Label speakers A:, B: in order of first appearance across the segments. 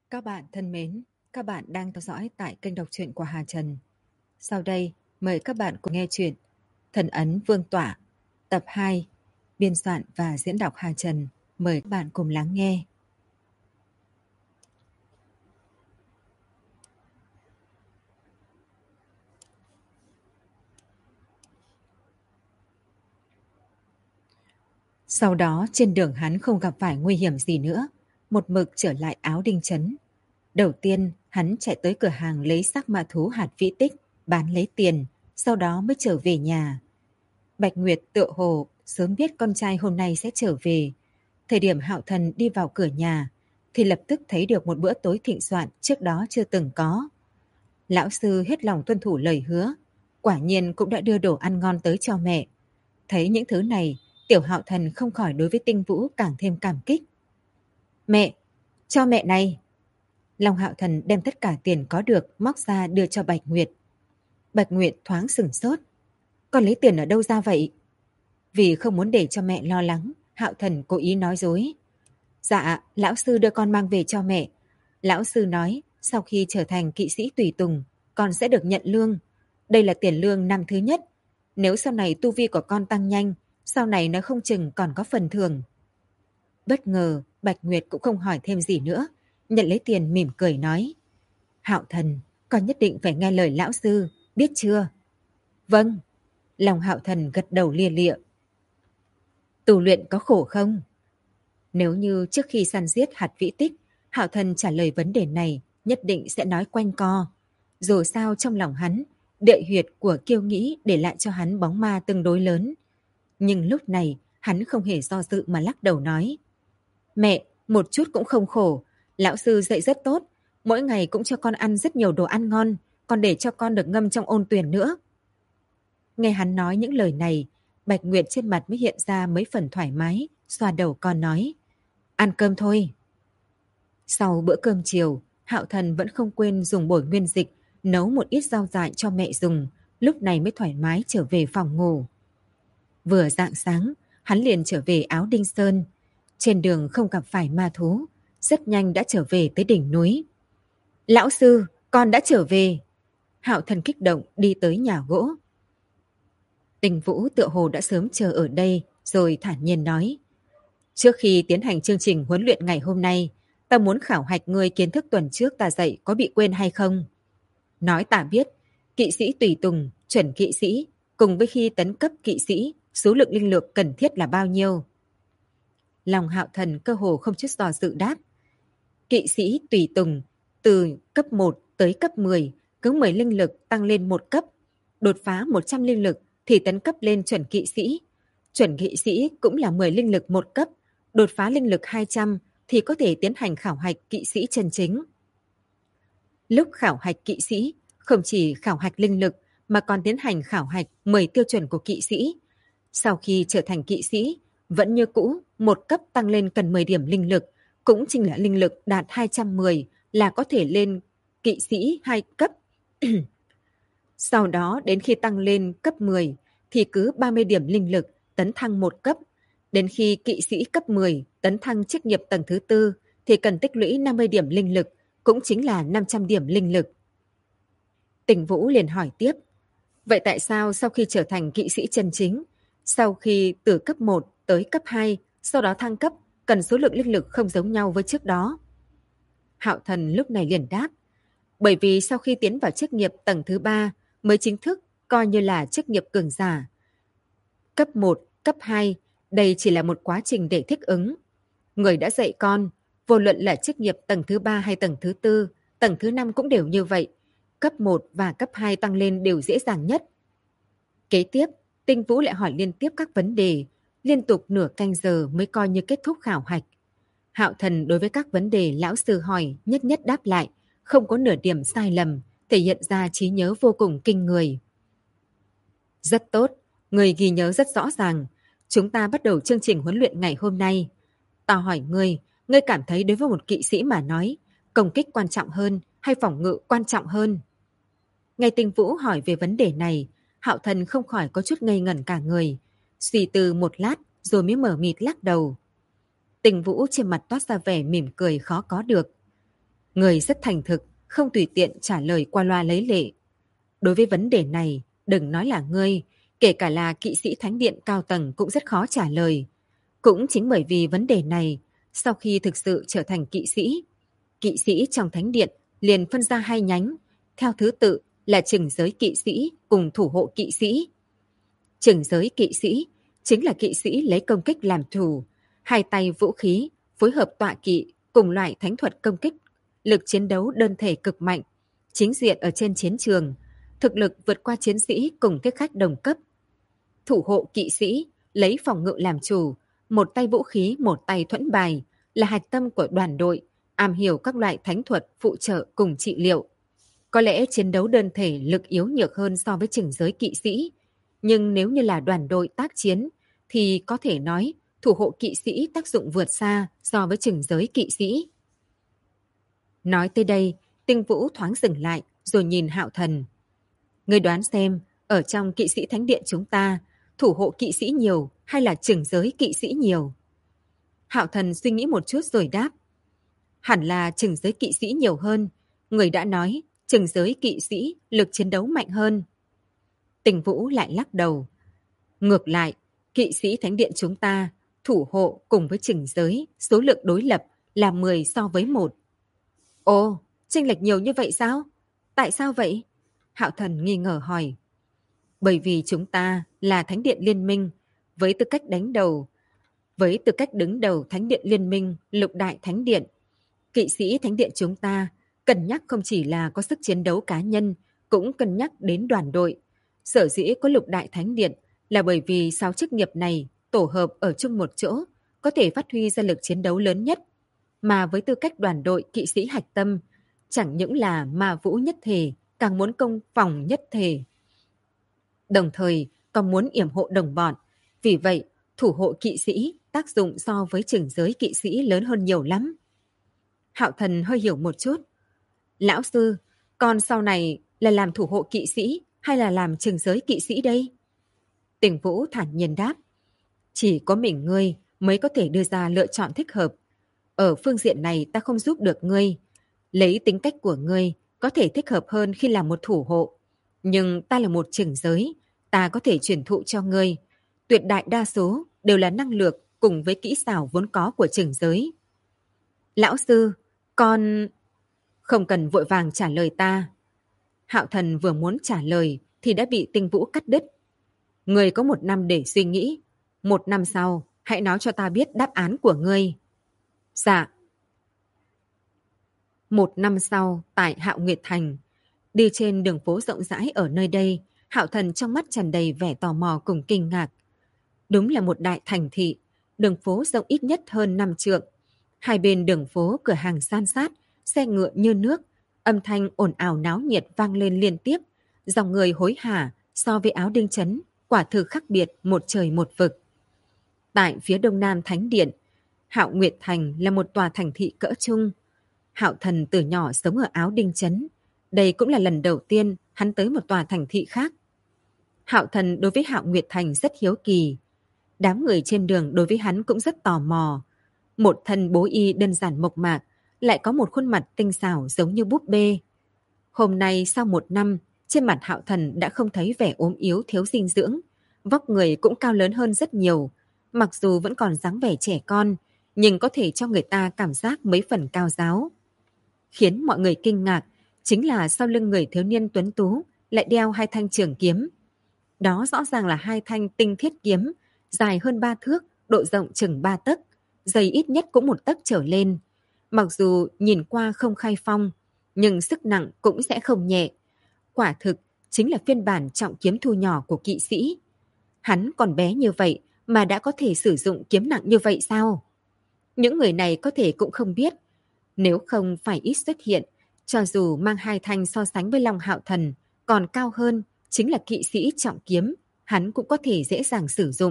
A: Các bạn thân mến, các bạn đang theo dõi tại kênh đọc truyện của Hà Trần. Sau đây, mời các bạn cùng nghe truyện Thần ấn Vương tỏa, tập 2, biên soạn và diễn đọc Hà Trần. Mời các bạn cùng lắng nghe. Sau đó trên đường hắn không gặp phải nguy hiểm gì nữa, một mực trở lại Áo Đinh Trấn. Đầu tiên hắn chạy tới cửa hàng lấy xác ma thú hạt vĩ tích, bán lấy tiền, sau đó mới trở về nhà. Bạch Nguyệt tựa hồ sớm biết con trai hôm nay sẽ trở về. Thời điểm Hạo Thần đi vào cửa nhà thì lập tức thấy được một bữa tối thịnh soạn trước đó chưa từng có. Lão sư hết lòng tuân thủ lời hứa, quả nhiên cũng đã đưa đồ ăn ngon tới cho mẹ. Thấy những thứ này, tiểu Hạo Thần không khỏi đối với Tinh Vũ càng thêm cảm kích. Mẹ, cho mẹ này. Long Hạo Thần đem tất cả tiền có được móc ra đưa cho Bạch Nguyệt. Bạch Nguyệt thoáng sửng sốt. Con lấy tiền ở đâu ra vậy? Vì không muốn để cho mẹ lo lắng, Hạo Thần cố ý nói dối. Dạ, lão sư đưa con mang về cho mẹ. Lão sư nói, sau khi trở thành kỵ sĩ tùy tùng, con sẽ được nhận lương. Đây là tiền lương năm thứ nhất. Nếu sau này tu vi của con tăng nhanh, sau này nó không chừng còn có phần thưởng. Bất ngờ, Bạch Nguyệt cũng không hỏi thêm gì nữa. Nhận lấy tiền mỉm cười nói. Hạo Thần, con nhất định phải nghe lời lão sư, biết chưa? Vâng. Lòng Hạo Thần gật đầu lia lịa. Tu luyện có khổ không? Nếu như trước khi săn giết hạt vĩ tích, Hạo Thần trả lời vấn đề này, nhất định sẽ nói quanh co. Dù sao trong lòng hắn, địa huyệt của kiêu nghĩ để lại cho hắn bóng ma tương đối lớn. Nhưng lúc này, hắn không hề do dự mà lắc đầu nói. Mẹ, một chút cũng không khổ. Lão sư dạy rất tốt. Mỗi ngày cũng cho con ăn rất nhiều đồ ăn ngon, còn để cho con được ngâm trong ôn tuyền nữa. Nghe hắn nói những lời này, Bạch Nguyệt trên mặt mới hiện ra mấy phần thoải mái, xoa đầu con nói. Ăn cơm thôi. Sau bữa cơm chiều, Hạo Thần vẫn không quên dùng bổi nguyên dịch, nấu một ít rau dại cho mẹ dùng, lúc này mới thoải mái trở về phòng ngủ. Vừa rạng sáng, hắn liền trở về Áo Đinh Sơn. Trên đường không gặp phải ma thú, rất nhanh đã trở về tới đỉnh núi. Lão sư, con đã trở về. Hạo Thần kích động đi tới nhà gỗ. Tình Vũ tựa hồ đã sớm chờ ở đây, rồi thản nhiên nói. Trước khi tiến hành chương trình huấn luyện ngày hôm nay, ta muốn khảo hạch ngươi kiến thức tuần trước ta dạy có bị quên hay không. Nói ta biết, kỵ sĩ tùy tùng, chuẩn kỵ sĩ, cùng với khi tấn cấp kỵ sĩ, số lượng linh lực cần thiết là bao nhiêu? Lòng Hạo Thần cơ hồ không chút do dự đáp. Kỵ sĩ tùy tùng, từ cấp 1 tới cấp 10, cứ 10 linh lực tăng lên một cấp. Đột phá 100 linh lực thì tấn cấp lên chuẩn kỵ sĩ. Chuẩn kỵ sĩ cũng là 10 linh lực một cấp. Đột phá linh lực 200 thì có thể tiến hành khảo hạch kỵ sĩ chân chính. Lúc khảo hạch kỵ sĩ, không chỉ khảo hạch linh lực mà còn tiến hành khảo hạch 10 tiêu chuẩn của kỵ sĩ. Sau khi trở thành kỵ sĩ, vẫn như cũ, một cấp tăng lên cần 10 điểm linh lực, cũng chính là linh lực đạt 210 là có thể lên kỵ sĩ 2 cấp. Sau đó đến khi tăng lên cấp 10 thì cứ 30 điểm linh lực tấn thăng một cấp. Đến khi kỵ sĩ cấp 10 tấn thăng chức nghiệp tầng thứ 4 thì cần tích lũy 50 điểm linh lực, cũng chính là 500 điểm linh lực. Tình Vũ liền hỏi tiếp. Vậy tại sao sau khi trở thành kỵ sĩ chân chính, sau khi từ cấp 1 tới cấp 2, sau đó thăng cấp, cần số lượng linh lực không giống nhau với trước đó? Hạo Thần lúc này liền đáp. Bởi vì sau khi tiến vào chức nghiệp tầng thứ 3 mới chính thức coi như là chức nghiệp cường giả. Cấp 1, cấp 2, đây chỉ là một quá trình để thích ứng. Người đã dạy con, vô luận là chức nghiệp tầng thứ 3 hay tầng thứ 4, tầng thứ 5 cũng đều như vậy. Cấp 1 và cấp 2 tăng lên đều dễ dàng nhất. Kế tiếp, Tinh Vũ lại hỏi liên tiếp các vấn đề, liên tục nửa canh giờ mới coi như kết thúc khảo hạch. Hạo Thần đối với các vấn đề lão sư hỏi nhất nhất đáp lại, không có nửa điểm sai lầm, thể hiện ra trí nhớ vô cùng kinh người. Rất tốt, người ghi nhớ rất rõ ràng. Chúng ta bắt đầu chương trình huấn luyện ngày hôm nay. Ta hỏi ngươi cảm thấy đối với một kỵ sĩ mà nói, công kích quan trọng hơn hay phòng ngự quan trọng hơn? Nghe Tinh Vũ hỏi về vấn đề này, Hạo Thần không khỏi có chút ngây ngẩn cả người. Suy tư một lát rồi mới mở mịt lắc đầu. Tinh Vũ trên mặt toát ra vẻ mỉm cười khó có được. Người rất thành thực, không tùy tiện trả lời qua loa lấy lệ. Đối với vấn đề này, đừng nói là ngươi, kể cả là kỵ sĩ thánh điện cao tầng cũng rất khó trả lời. Cũng chính bởi vì vấn đề này, sau khi thực sự trở thành kỵ sĩ trong thánh điện liền phân ra hai nhánh, theo thứ tự là chừng giới kỵ sĩ cùng thủ hộ kỵ sĩ. Chừng giới kỵ sĩ chính là kỵ sĩ lấy công kích làm chủ, hai tay vũ khí, phối hợp tọa kỵ cùng loại thánh thuật công kích, lực chiến đấu đơn thể cực mạnh, chính diện ở trên chiến trường, thực lực vượt qua chiến sĩ cùng thích khách đồng cấp. Thủ hộ kỵ sĩ lấy phòng ngự làm chủ, một tay vũ khí một tay thuẫn bài, là hạch tâm của đoàn đội, am hiểu các loại thánh thuật phụ trợ cùng trị liệu. Có lẽ chiến đấu đơn thể lực yếu nhược hơn so với chừng giới kỵ sĩ, nhưng nếu như là đoàn đội tác chiến thì có thể nói thủ hộ kỵ sĩ tác dụng vượt xa so với chừng giới kỵ sĩ. Nói tới đây, Tinh Vũ thoáng dừng lại rồi nhìn Hạo Thần. Ngươi đoán xem, ở trong kỵ sĩ thánh điện chúng ta, thủ hộ kỵ sĩ nhiều hay là chừng giới kỵ sĩ nhiều? Hạo Thần suy nghĩ một chút rồi đáp. Hẳn là chừng giới kỵ sĩ nhiều hơn. Người đã nói, chừng giới kỵ sĩ lực chiến đấu mạnh hơn. Tinh Vũ lại lắc đầu. Ngược lại, kỵ sĩ thánh điện chúng ta, thủ hộ cùng với chừng giới, số lượng đối lập là 10 so với 1. Ồ, chênh lệch nhiều như vậy sao? Tại sao vậy? Hạo Thần nghi ngờ hỏi. Bởi vì chúng ta là thánh điện liên minh, với tư cách đứng đầu thánh điện liên minh, lục đại thánh điện. Kỵ sĩ thánh điện chúng ta cân nhắc không chỉ là có sức chiến đấu cá nhân, cũng cân nhắc đến đoàn đội. Sở dĩ có lục đại thánh điện là bởi vì 6 chức nghiệp này tổ hợp ở chung một chỗ, có thể phát huy ra lực chiến đấu lớn nhất. Mà với tư cách đoàn đội kỵ sĩ hạch tâm, chẳng những là ma vũ nhất thể, càng muốn công phòng nhất thể. Đồng thời còn muốn yểm hộ đồng bọn. Vì vậy, thủ hộ kỵ sĩ tác dụng so với chừng giới kỵ sĩ lớn hơn nhiều lắm. Hạo Thần hơi hiểu một chút. Lão sư, con sau này là làm thủ hộ kỵ sĩ hay là làm chừng giới kỵ sĩ đây? Tinh Vũ thản nhiên đáp. Chỉ có mình ngươi mới có thể đưa ra lựa chọn thích hợp. Ở phương diện này ta không giúp được ngươi. Lấy tính cách của ngươi có thể thích hợp hơn khi làm một thủ hộ. Nhưng ta là một chừng giới, ta có thể truyền thụ cho ngươi. Tuyệt đại đa số đều là năng lực cùng với kỹ xảo vốn có của chừng giới. Lão sư, con... Không cần vội vàng trả lời ta. Hạo Thần vừa muốn trả lời thì đã bị Tinh Vũ cắt đứt. Ngươi có 1 năm để suy nghĩ. 1 năm sau, hãy nói cho ta biết đáp án của ngươi. Dạ. 1 năm sau, tại Hạo Nguyệt Thành, đi trên đường phố rộng rãi ở nơi đây, Hạo Thần trong mắt tràn đầy vẻ tò mò cùng kinh ngạc. Đúng là một đại thành thị, đường phố rộng ít nhất hơn 5 trượng. Hai bên đường phố cửa hàng san sát, xe ngựa như nước, âm thanh ồn ào náo nhiệt vang lên liên tiếp, dòng người hối hả so với Áo Đinh Trấn, quả thực khác biệt một trời một vực. Tại phía đông nam thánh điện, Hạo Nguyệt Thành là một tòa thành thị cỡ trung. Hạo Thần từ nhỏ sống ở Áo Đinh Trấn, đây cũng là lần đầu tiên hắn tới một tòa thành thị khác. Hạo Thần đối với Hạo Nguyệt Thành rất hiếu kỳ. Đám người trên đường đối với hắn cũng rất tò mò. Một thân bố y đơn giản mộc mạc, lại có một khuôn mặt tinh xảo giống như búp bê. Hôm nay sau 1 năm, trên mặt Hạo Thần đã không thấy vẻ ốm yếu thiếu dinh dưỡng. Vóc người cũng cao lớn hơn rất nhiều. Mặc dù vẫn còn dáng vẻ trẻ con, nhưng có thể cho người ta cảm giác mấy phần cao giáo. Khiến mọi người kinh ngạc chính là sau lưng người thiếu niên tuấn tú lại đeo 2 thanh trường kiếm. Đó rõ ràng là 2 thanh tinh thiết kiếm, dài hơn 3 thước, độ rộng chừng 3 tấc, dày ít nhất cũng 1 tấc trở lên. Mặc dù nhìn qua không khai phong, nhưng sức nặng cũng sẽ không nhẹ. Quả thực chính là phiên bản trọng kiếm thu nhỏ của kỵ sĩ. Hắn còn bé như vậy mà đã có thể sử dụng kiếm nặng như vậy sao? Những người này có thể cũng không biết. Nếu không phải ít xuất hiện, cho dù mang 2 thanh so sánh với Long Hạo Thần, còn cao hơn chính là kỵ sĩ trọng kiếm, hắn cũng có thể dễ dàng sử dụng.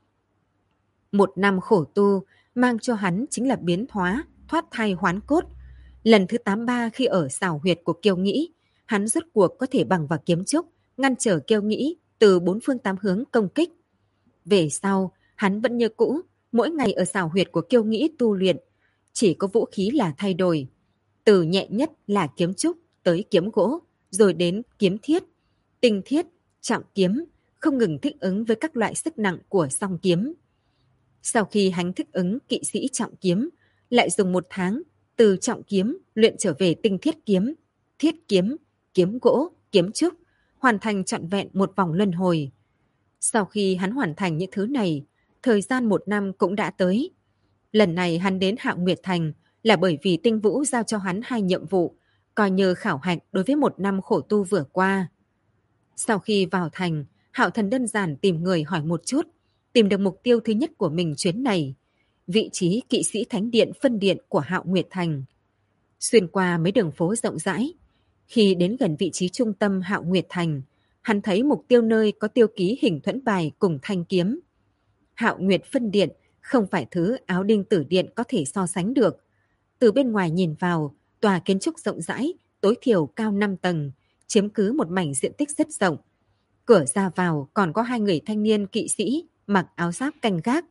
A: 1 năm khổ tu mang cho hắn chính là biến hóa, thoát thai hoán cốt. Lần thứ 83 khi ở xảo huyệt của Kiêu Nghĩ, hắn rốt cuộc có thể bằng vào kiếm trúc, ngăn trở Kiêu Nghĩ từ 4 phương 8 hướng công kích. Về sau, hắn vẫn như cũ, mỗi ngày ở xảo huyệt của Kiêu Nghĩ tu luyện, chỉ có vũ khí là thay đổi. Từ nhẹ nhất là kiếm trúc tới kiếm gỗ, rồi đến kiếm thiết, tinh thiết, trọng kiếm, không ngừng thích ứng với các loại sức nặng của song kiếm. Sau khi hắn thích ứng kỵ sĩ trọng kiếm, lại dùng 1 tháng từ trọng kiếm luyện trở về tinh thiết kiếm, kiếm gỗ, kiếm trúc, hoàn thành trọn vẹn một vòng luân hồi. Sau khi hắn hoàn thành những thứ này, thời gian 1 năm cũng đã tới. Lần này hắn đến Hạo Nguyệt Thành là bởi vì Tinh Vũ giao cho hắn 2 nhiệm vụ, coi như khảo hạch đối với 1 năm khổ tu vừa qua. Sau khi vào thành, Hạo Thần đơn giản tìm người hỏi một chút, tìm được mục tiêu thứ nhất của mình chuyến này, vị trí kỵ sĩ thánh điện phân điện của Hạo Nguyệt Thành. Xuyên qua mấy đường phố rộng rãi, khi đến gần vị trí trung tâm Hạo Nguyệt Thành, hắn thấy mục tiêu nơi có tiêu ký hình thuẫn bài cùng thanh kiếm. Hạo Nguyệt phân điện không phải thứ Áo Đinh Tử Điện có thể so sánh được. Từ bên ngoài nhìn vào, tòa kiến trúc rộng rãi, tối thiểu cao 5 tầng, chiếm cứ một mảnh diện tích rất rộng. Cửa ra vào còn có 2 người thanh niên kỵ sĩ mặc áo giáp canh gác.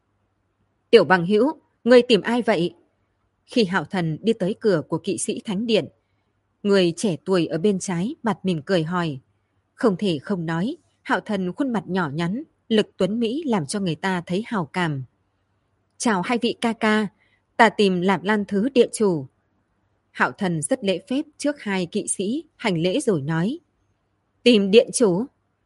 A: Tiểu bằng hữu, ngươi tìm ai vậy? Khi Hạo Thần đi tới cửa của kỵ sĩ thánh điện, người trẻ tuổi ở bên trái mặt mỉm cười hỏi. Không thể không nói, Hạo Thần khuôn mặt nhỏ nhắn, lực tuấn Mỹ làm cho người ta thấy hào cảm. Chào 2 vị ca ca, ta tìm Lạp Lan Thứ điện chủ. Hạo Thần rất lễ phép trước 2 kỵ sĩ, hành lễ rồi nói. Tìm điện chủ?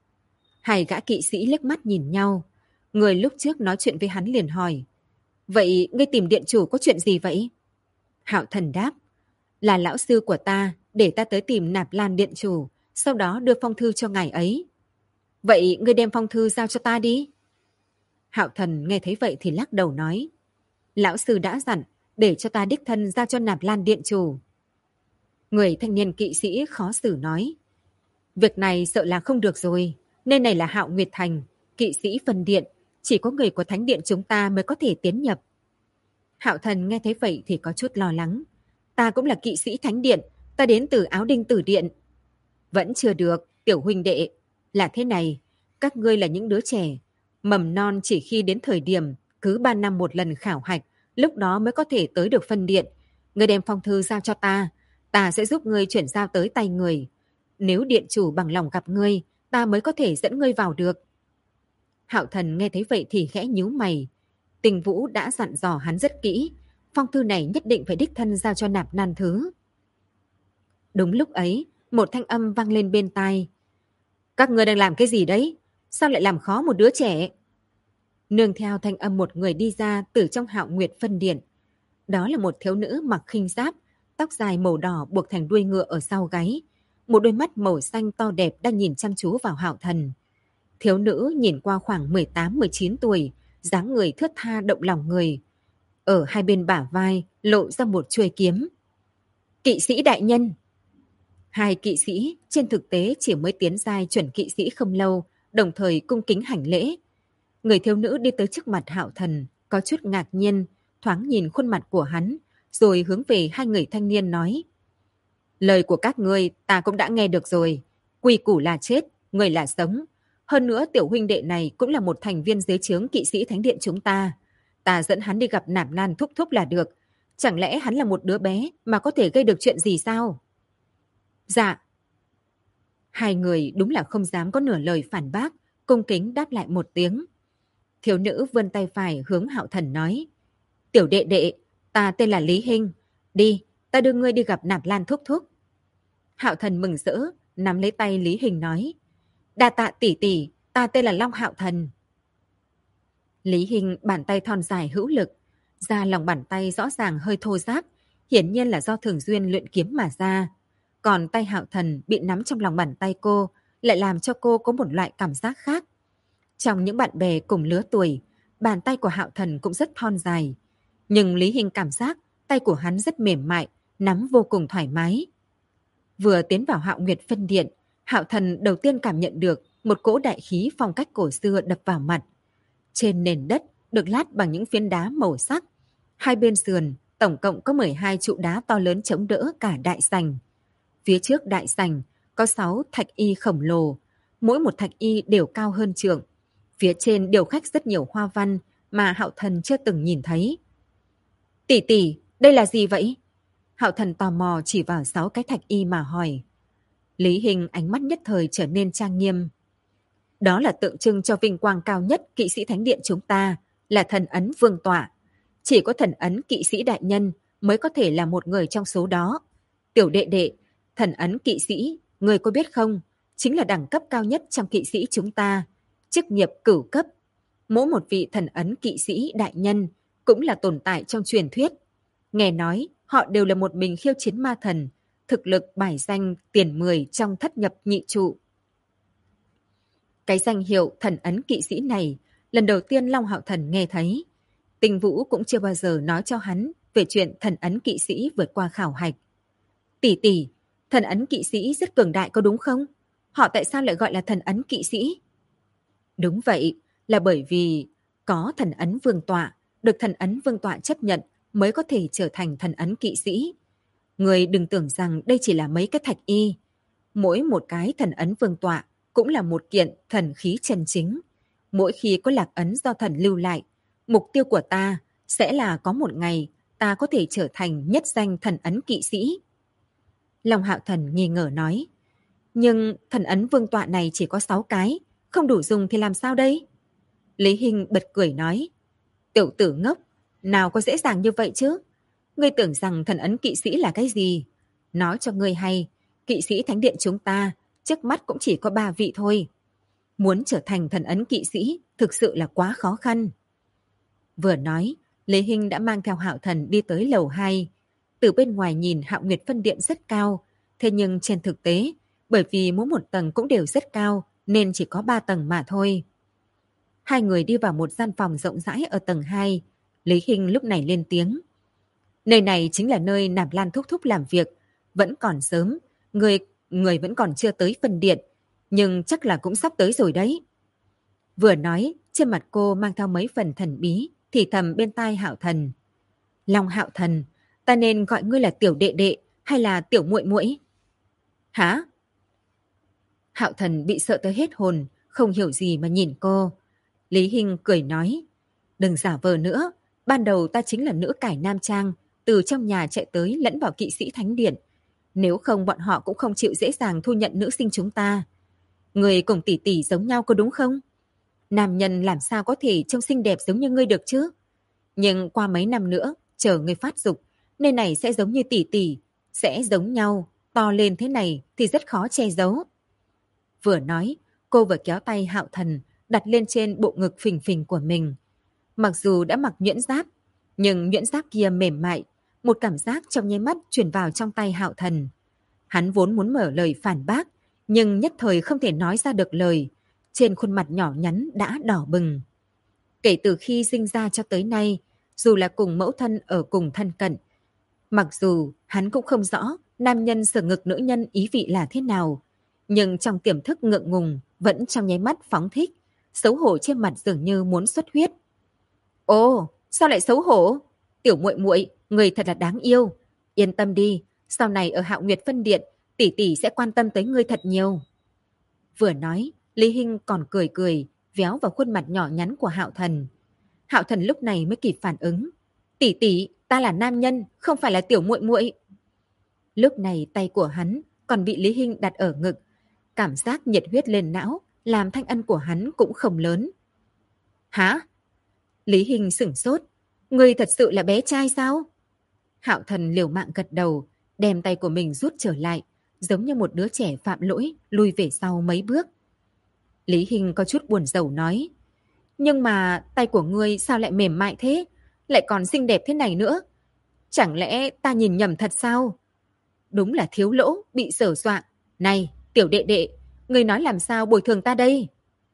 A: 2 gã kỵ sĩ liếc mắt nhìn nhau. Người lúc trước nói chuyện với hắn liền hỏi. Vậy ngươi tìm điện chủ có chuyện gì vậy? Hạo Thần đáp. Là lão sư của ta, để ta tới tìm Nạp Lan điện chủ, sau đó đưa phong thư cho ngài ấy. Vậy ngươi đem phong thư giao cho ta đi. Hạo Thần nghe thấy vậy thì lắc đầu nói. Lão sư đã dặn, để cho ta đích thân giao cho Nạp Lan điện chủ. Người thanh niên kỵ sĩ khó xử nói. Việc này sợ là không được rồi, nơi này là Hạo Nguyệt Thành, kỵ sĩ phân điện, chỉ có người của thánh điện chúng ta mới có thể tiến nhập. Hạo Thần nghe thấy vậy thì có chút lo lắng. Ta cũng là kỵ sĩ thánh điện, ta đến từ Áo Đinh Tử Điện. Vẫn chưa được, tiểu huynh đệ. Là thế này, các ngươi là những đứa trẻ, mầm non chỉ khi đến thời điểm cứ 3 năm một lần khảo hạch, lúc đó mới có thể tới được phân điện. Ngươi đem phong thư giao cho ta, ta sẽ giúp ngươi chuyển giao tới tay người. Nếu điện chủ bằng lòng gặp ngươi, ta mới có thể dẫn ngươi vào được. Hạo Thần nghe thấy vậy thì khẽ nhíu mày. Tình Vũ đã dặn dò hắn rất kỹ, phong thư này nhất định phải đích thân giao cho Nạp Lan Thứ. Đúng lúc ấy, một thanh âm vang lên bên tai. Các ngươi đang làm cái gì đấy? Sao lại làm khó một đứa trẻ? Nương theo thanh âm một người đi ra từ trong Hạo Nguyệt phân điện. Đó là một thiếu nữ mặc khinh giáp, tóc dài màu đỏ buộc thành đuôi ngựa ở sau gáy. Một đôi mắt màu xanh to đẹp đang nhìn chăm chú vào Hạo Thần. Thiếu nữ nhìn qua khoảng 18-19 tuổi, dáng người thướt tha động lòng người. Ở hai bên bả vai lộ ra một chuôi kiếm. Kỵ sĩ đại nhân! 2 kỵ sĩ trên thực tế chỉ mới tiến giai chuẩn kỵ sĩ không lâu, đồng thời cung kính hành lễ. Người thiếu nữ đi tới trước mặt Hạo Thần, có chút ngạc nhiên, thoáng nhìn khuôn mặt của hắn, rồi hướng về 2 người thanh niên nói. Lời của các ngươi ta cũng đã nghe được rồi. Quy củ là chết, người là sống. Hơn nữa tiểu huynh đệ này cũng là một thành viên dưới trướng kỵ sĩ thánh điện chúng ta. Ta dẫn hắn đi gặp Nạp Lan thúc thúc là được. Chẳng lẽ hắn là một đứa bé mà có thể gây được chuyện gì sao? Dạ. 2 người đúng là không dám có nửa lời phản bác, cung kính đáp lại một tiếng. Thiếu nữ vươn tay phải hướng Hạo Thần nói. Tiểu đệ đệ, ta tên là Lý Hinh. Đi, ta đưa ngươi đi gặp Nạp Lan thúc thúc. Hạo Thần mừng rỡ, nắm lấy tay Lý Hinh nói. Đa tạ tỷ tỷ, ta tên là Long Hạo Thần. Lý Hinh bàn tay thon dài hữu lực, da lòng bàn tay rõ ràng hơi thô ráp, hiển nhiên là do thường xuyên luyện kiếm mà ra. Còn tay Hạo Thần bị nắm trong lòng bàn tay cô lại làm cho cô có một loại cảm giác khác. Trong những bạn bè cùng lứa tuổi, bàn tay của Hạo Thần cũng rất thon dài. Nhưng Lý Hinh cảm giác tay của hắn rất mềm mại, nắm vô cùng thoải mái. Vừa tiến vào Hạo Nguyệt phân điện, Hạo Thần đầu tiên cảm nhận được một cỗ đại khí phong cách cổ xưa đập vào mặt. Trên nền đất được lát bằng những phiến đá màu sắc. 2 bên sườn tổng cộng có 12 trụ đá to lớn chống đỡ cả đại sảnh. Phía trước đại sảnh có 6 thạch y khổng lồ, mỗi một thạch y đều cao hơn trượng. Phía trên điêu khắc rất nhiều hoa văn mà Hạo Thần chưa từng nhìn thấy. Tỷ tỷ, đây là gì vậy? Hạo Thần tò mò chỉ vào 6 cái thạch y mà hỏi. Lý Hình ánh mắt nhất thời trở nên trang nghiêm. Đó là tượng trưng cho vinh quang cao nhất kỵ sĩ thánh điện chúng ta, là thần ấn vương tọa. Chỉ có thần ấn kỵ sĩ đại nhân mới có thể là một người trong số đó. Tiểu đệ đệ, thần ấn kỵ sĩ, người có biết không, chính là đẳng cấp cao nhất trong kỵ sĩ chúng ta, chức nghiệp cửu cấp. Mỗi một vị thần ấn kỵ sĩ đại nhân cũng là tồn tại trong truyền thuyết. Nghe nói họ đều là một mình khiêu chiến ma thần, thực lực bài danh tiền 10 trong thất nhập nhị trụ. Cái danh hiệu thần ấn kỵ sĩ này, lần đầu tiên Long Hạo Thần nghe thấy. Tinh Vũ cũng chưa bao giờ nói cho hắn về chuyện thần ấn kỵ sĩ vượt qua khảo hạch. Tỷ tỷ, thần ấn kỵ sĩ rất cường đại có đúng không? Họ tại sao lại gọi là thần ấn kỵ sĩ? Đúng vậy, là bởi vì có thần ấn vương tọa, được thần ấn vương tọa chấp nhận mới có thể trở thành thần ấn kỵ sĩ. Người đừng tưởng rằng đây chỉ là mấy cái thạch y. Mỗi một cái thần ấn vương tọa cũng là một kiện thần khí chân chính. Mỗi khi có lạc ấn do thần lưu lại, mục tiêu của ta sẽ là có một ngày ta có thể trở thành nhất danh thần ấn kỵ sĩ. Long Hạo Thần nghi ngờ nói, nhưng thần ấn vương tọa này chỉ có 6 cái, không đủ dùng thì làm sao đây? Lý Hinh bật cười nói, tiểu tử ngốc, nào có dễ dàng như vậy chứ? Ngươi tưởng rằng thần ấn kỵ sĩ là cái gì? Nói cho ngươi hay, kỵ sĩ thánh điện chúng ta trước mắt cũng chỉ có 3 vị thôi. Muốn trở thành thần ấn kỵ sĩ thực sự là quá khó khăn. Vừa nói, Lý Hinh đã mang theo Hạo Thần đi tới lầu 2. Từ bên ngoài nhìn Hạo Nguyệt phân điện rất cao, thế nhưng trên thực tế, bởi vì mỗi một tầng cũng đều rất cao nên chỉ có 3 tầng mà thôi. Hai người đi vào một gian phòng rộng rãi ở tầng 2. Lý Hinh lúc này lên tiếng. Nơi này chính là nơi Nạp Lan thúc thúc làm việc. Vẫn còn sớm, người vẫn còn chưa tới phân điện, nhưng chắc là cũng sắp tới rồi đấy. Vừa nói, trên mặt cô mang theo mấy phần thần bí, thì thầm bên tai Hạo Thần. Long Hạo Thần, ta nên gọi ngươi là tiểu đệ đệ hay là tiểu muội muội? Hả? Hạo Thần bị sợ tới hết hồn, không hiểu gì mà nhìn cô. Lý Hinh cười nói, đừng giả vờ nữa, ban đầu ta chính là nữ cải nam trang, từ trong nhà chạy tới lẫn vào kỵ sĩ thánh điện. Nếu không bọn họ cũng không chịu dễ dàng thu nhận nữ sinh chúng ta. Người cùng tỷ tỷ giống nhau có đúng không? Nam nhân làm sao có thể trông xinh đẹp giống như ngươi được chứ? Nhưng qua mấy năm nữa, chờ ngươi phát dục, nơi này sẽ giống như tỷ tỷ, sẽ giống nhau, to lên thế này thì rất khó che giấu. Vừa nói, cô vừa kéo tay Hạo Thần đặt lên trên bộ ngực phình phình của mình. Mặc dù đã mặc nhuyễn giáp, nhưng nhuyễn giáp kia mềm mại, một cảm giác trong nháy mắt truyền vào trong tay Hạo Thần. Hắn vốn muốn mở lời phản bác, nhưng nhất thời không thể nói ra được lời. Trên khuôn mặt nhỏ nhắn đã đỏ bừng. Kể từ khi sinh ra cho tới nay, dù là cùng mẫu thân ở cùng thân cận, mặc dù hắn cũng không rõ nam nhân sờ ngực nữ nhân ý vị là thế nào, nhưng trong tiềm thức ngượng ngùng vẫn trong nháy mắt phóng thích, xấu hổ trên mặt dường như muốn xuất huyết. Ồ, sao lại xấu hổ? Tiểu muội muội, người thật là đáng yêu. Yên tâm đi, sau này ở Hạo Nguyệt phân điện, tỷ tỷ sẽ quan tâm tới ngươi thật nhiều. Vừa nói, Lý Hinh còn cười cười, véo vào khuôn mặt nhỏ nhắn của Hạo Thần. Hạo Thần lúc này mới kịp phản ứng. Tỷ tỷ, ta là nam nhân, không phải là tiểu muội muội. Lúc này tay của hắn còn bị Lý Hinh đặt ở ngực. Cảm giác nhiệt huyết lên não, làm thanh âm của hắn cũng không lớn. Hả? Lý Hinh sửng sốt. Ngươi thật sự là bé trai sao? Hạo Thần liều mạng gật đầu, đem tay của mình rút trở lại, giống như một đứa trẻ phạm lỗi, lùi về sau mấy bước. Lý Hinh có chút buồn rầu nói. Nhưng mà tay của ngươi sao lại mềm mại thế? Lại còn xinh đẹp thế này nữa? Chẳng lẽ ta nhìn nhầm thật sao? Đúng là thiếu lỗ, bị sở soạn. Này, tiểu đệ đệ, ngươi nói làm sao bồi thường ta đây?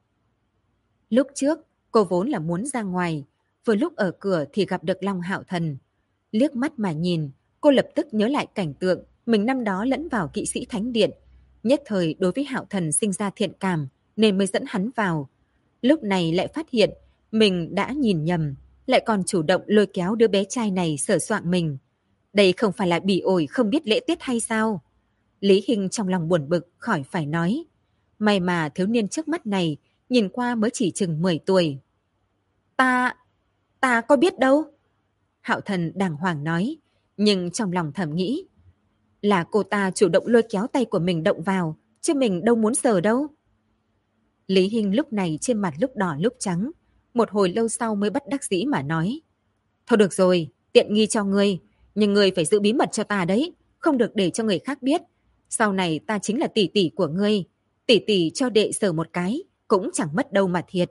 A: Lúc trước, cô vốn là muốn ra ngoài, vừa lúc ở cửa thì gặp được Long Hạo Thần. Liếc mắt mà nhìn, cô lập tức nhớ lại cảnh tượng mình năm đó lẫn vào kỵ sĩ thánh điện. Nhất thời đối với Hạo Thần sinh ra thiện cảm nên mới dẫn hắn vào. Lúc này lại phát hiện mình đã nhìn nhầm, lại còn chủ động lôi kéo đứa bé trai này sờ soạng mình. Đây không phải là bỉ ổi không biết lễ tiết hay sao? Lý Hinh trong lòng buồn bực khỏi phải nói. May mà thiếu niên trước mắt này nhìn qua mới chỉ chừng 10 tuổi. Ta có biết đâu. Hạo Thần đàng hoàng nói, Nhưng trong lòng thầm nghĩ, là cô ta chủ động lôi kéo tay của mình động vào, chứ mình đâu muốn sờ đâu. Lý Hinh lúc này trên mặt lúc đỏ lúc trắng, một hồi lâu sau mới bất đắc dĩ mà nói. Thôi được rồi, tiện nghi cho ngươi, nhưng ngươi phải giữ bí mật cho ta đấy, không được để cho người khác biết. Sau này ta chính là tỷ tỷ của ngươi, tỷ tỷ cho đệ sờ một cái, cũng chẳng mất đâu mà thiệt.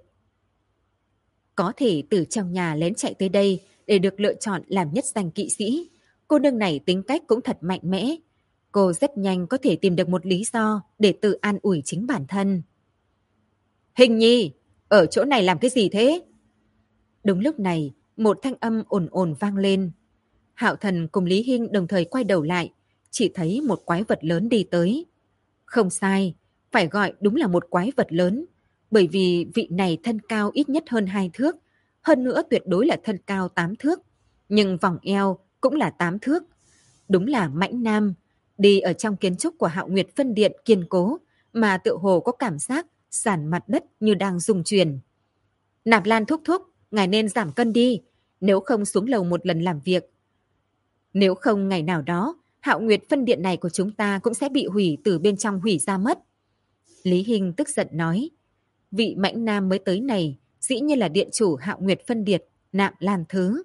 A: Có thể từ trong nhà lén chạy tới đây để được lựa chọn làm nhất danh kỵ sĩ. Cô nương này tính cách cũng thật mạnh mẽ. Cô rất nhanh có thể tìm được một lý do để tự an ủi chính bản thân. Hình nhi, ở chỗ này làm cái gì thế? Đúng lúc này, một thanh âm ồn ồn vang lên. Hạo Thần cùng Lý Hinh đồng thời quay đầu lại, chỉ thấy một quái vật lớn đi tới. Không sai, phải gọi đúng là một quái vật lớn, bởi vì vị này thân cao ít nhất hơn 2 thước, hơn nữa tuyệt đối là thân cao 8 thước, nhưng vòng eo cũng là 8 thước. Đúng là mãnh nam, đi ở trong kiến trúc của Hạo Nguyệt Phân Điện kiên cố, mà tựa hồ có cảm giác sàn mặt đất như đang rung chuyển. Nạp Lan thúc thúc, ngài nên giảm cân đi, nếu không xuống lầu một lần làm việc. Nếu không ngày nào đó, Hạo Nguyệt Phân Điện này của chúng ta cũng sẽ bị hủy từ bên trong hủy ra mất. Lý Hinh tức giận nói, vị mãnh nam mới tới này, dĩ nhiên là điện chủ Hạo Nguyệt Phân Điện, Nạp Lan Thứ.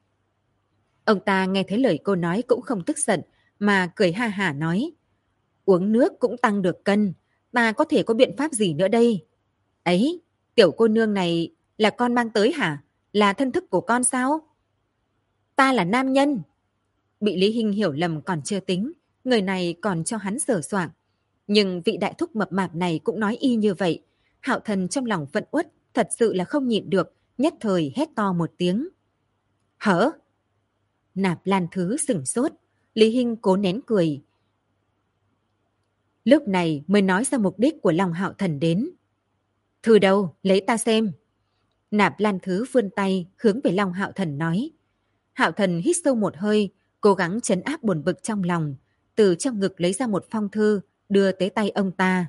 A: Ông ta nghe thấy lời cô nói cũng không tức giận, mà cười ha hả nói, uống nước cũng tăng được cân, ta có thể có biện pháp gì nữa đây? Ấy, tiểu cô nương này là con mang tới hả? Là thân thức của con sao? Ta là nam nhân. Bị Lý Hinh hiểu lầm còn chưa tính, người này còn cho hắn sờ soạng. Nhưng vị đại thúc mập mạp này cũng nói y như vậy. Hạo Thần trong lòng vận uất, thật sự là không nhịn được, nhất thời hét to một tiếng. Hở? Nạp Lan Thứ sửng sốt, Lý Hinh cố nén cười. Lúc này mới nói ra mục đích của lòng Hạo Thần đến. Thư đâu, lấy ta xem. Nạp Lan Thứ vươn tay hướng về Long Hạo Thần nói. Hạo Thần hít sâu một hơi, cố gắng trấn áp buồn bực trong lòng, từ trong ngực lấy ra một phong thư, đưa tới tay ông ta.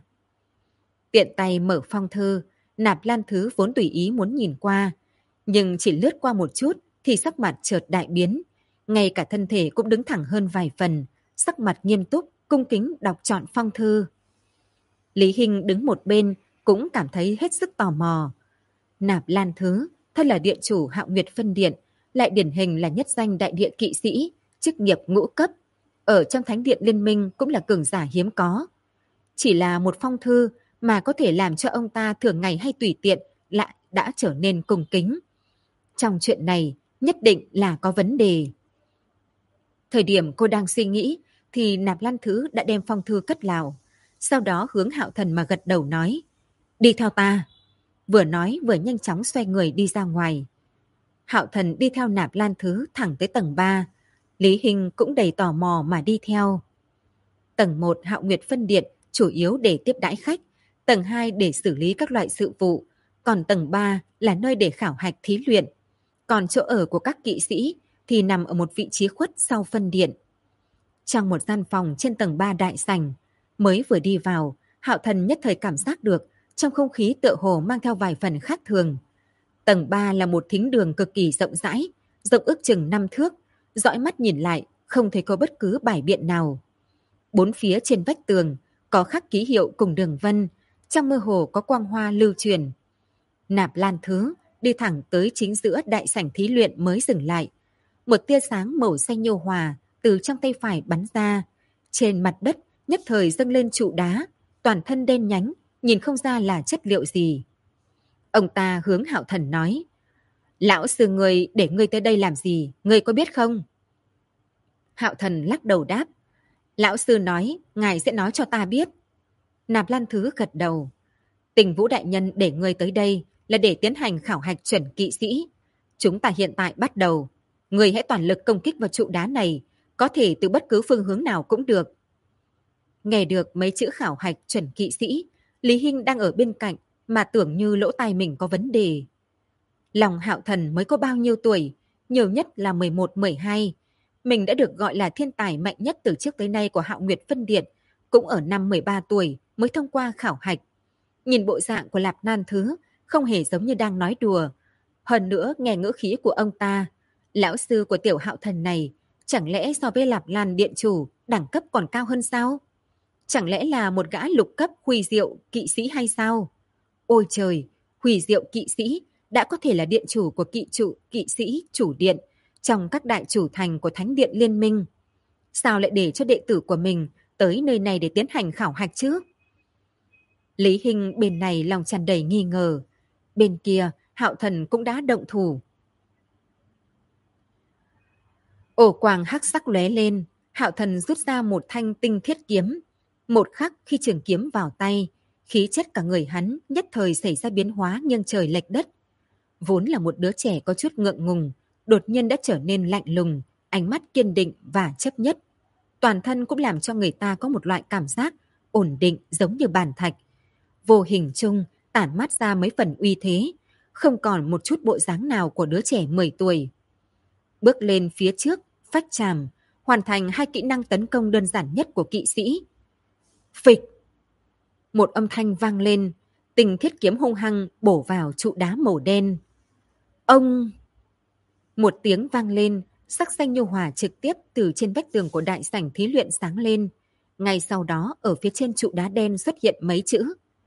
A: Tiện tay mở phong thư, Nạp Lan Thứ vốn tùy ý muốn nhìn qua, nhưng chỉ lướt qua một chút thì sắc mặt chợt đại biến, ngay cả thân thể cũng đứng thẳng hơn vài phần, sắc mặt nghiêm túc, cung kính đọc trọn phong thư. Lý Hinh đứng một bên cũng cảm thấy hết sức tò mò. Nạp Lan Thứ, thân là điện chủ Hạo Nguyệt Phân Điện, lại điển hình là nhất danh đại địa kỵ sĩ, chức nghiệp ngũ cấp. Ở trong Thánh Điện Liên Minh cũng là cường giả hiếm có. Chỉ là một phong thư mà có thể làm cho ông ta thường ngày hay tùy tiện lại đã trở nên cung kính. Trong chuyện này nhất định là có vấn đề. Thời điểm cô đang suy nghĩ thì Nạp Lan Thứ đã đem phong thư cất vào. Sau đó hướng Hạo Thần mà gật đầu nói, đi theo ta. Vừa nói vừa nhanh chóng xoay người đi ra ngoài. Hạo Thần đi theo Nạp Lan Thứ thẳng tới tầng 3. Lý Hinh cũng đầy tò mò mà đi theo. Tầng 1 Hạo Nguyệt Phân Điện chủ yếu để tiếp đãi khách, tầng 2 để xử lý các loại sự vụ, còn tầng 3 là nơi để khảo hạch thí luyện. Còn chỗ ở của các kỵ sĩ thì nằm ở một vị trí khuất sau phân điện. Trong một gian phòng trên tầng 3 đại sảnh, mới vừa đi vào, Hạo Thần nhất thời cảm giác được trong không khí tựa hồ mang theo vài phần khác thường. Tầng 3 là một thính đường cực kỳ rộng rãi, rộng ước chừng 5 thước, dõi mắt nhìn lại không thấy có bất cứ bài biện nào. Bốn phía trên vách tường có khắc ký hiệu cùng đường vân, trong mơ hồ có quang hoa lưu truyền. Nạp Lan Thứ đi thẳng tới chính giữa đại sảnh thí luyện mới dừng lại. Một tia sáng màu xanh nhô hòa từ trong tay phải bắn ra. Trên mặt đất nhất thời dâng lên trụ đá, toàn thân đen nhánh, nhìn không ra là chất liệu gì. Ông ta hướng Hạo Thần nói, lão sư ngươi để ngươi tới đây làm gì, ngươi có biết không? Hạo Thần lắc đầu đáp, lão sư nói, ngài sẽ nói cho ta biết. Nạp Lan Thứ gật đầu, Tình Vũ đại nhân để ngươi tới đây là để tiến hành khảo hạch chuẩn kỵ sĩ. Chúng ta hiện tại bắt đầu. Ngươi hãy toàn lực công kích vào trụ đá này, có thể từ bất cứ phương hướng nào cũng được. Nghe được mấy chữ khảo hạch chuẩn kỵ sĩ, Lý Hinh đang ở bên cạnh mà tưởng như lỗ tai mình có vấn đề. Lòng Hạo Thần mới có bao nhiêu tuổi, nhiều nhất là 11-12. Mình đã được gọi là thiên tài mạnh nhất từ trước tới nay của Hạo Nguyệt Phân Điện, cũng ở năm 13 tuổi mới thông qua khảo hạch. Nhìn bộ dạng của Nạp Lan Thứ không hề giống như đang nói đùa. Hơn nữa nghe ngữ khí của ông ta, lão sư của tiểu Hạo Thần này Chẳng lẽ so với Lạp Lan điện chủ, đẳng cấp còn cao hơn sao? Chẳng lẽ là một gã lục cấp Huy Diệu kỵ sĩ hay sao? Ôi trời, Huy Diệu kỵ sĩ đã có thể là điện chủ của kỵ sĩ chủ điện trong các đại chủ thành của Thánh điện Liên minh. Sao lại để cho đệ tử của mình tới nơi này để tiến hành khảo hạch chứ? Lý Hinh bên này lòng tràn đầy nghi ngờ. Bên kia, Hạo Thần cũng đã động thủ. Ổ quang hắc sắc lóe lên, Hạo Thần rút ra một thanh tinh thiết kiếm. Một khắc khi trường kiếm vào tay, khí chất cả người hắn nhất thời xảy ra biến hóa nghiêng trời lệch đất. Vốn là một đứa trẻ có chút ngượng ngùng, đột nhiên đã trở nên lạnh lùng, ánh mắt kiên định và chấp nhất. Toàn thân cũng làm cho người ta có một loại cảm giác ổn định giống như bàn thạch. Vô hình chung tản mát ra mấy phần uy thế, không còn một chút bộ dáng nào của đứa trẻ 10 tuổi. Bước lên phía trước, phách chàm, hoàn thành 2 kỹ năng tấn công đơn giản nhất của kỵ sĩ. Phịch! Một âm thanh vang lên, tinh thiết kiếm hung hăng bổ vào trụ đá màu đen. Ông! Một tiếng vang lên, sắc xanh nhu hòa trực tiếp từ trên vách tường của đại sảnh thí luyện sáng lên. Ngay sau đó ở phía trên trụ đá đen xuất hiện mấy chữ.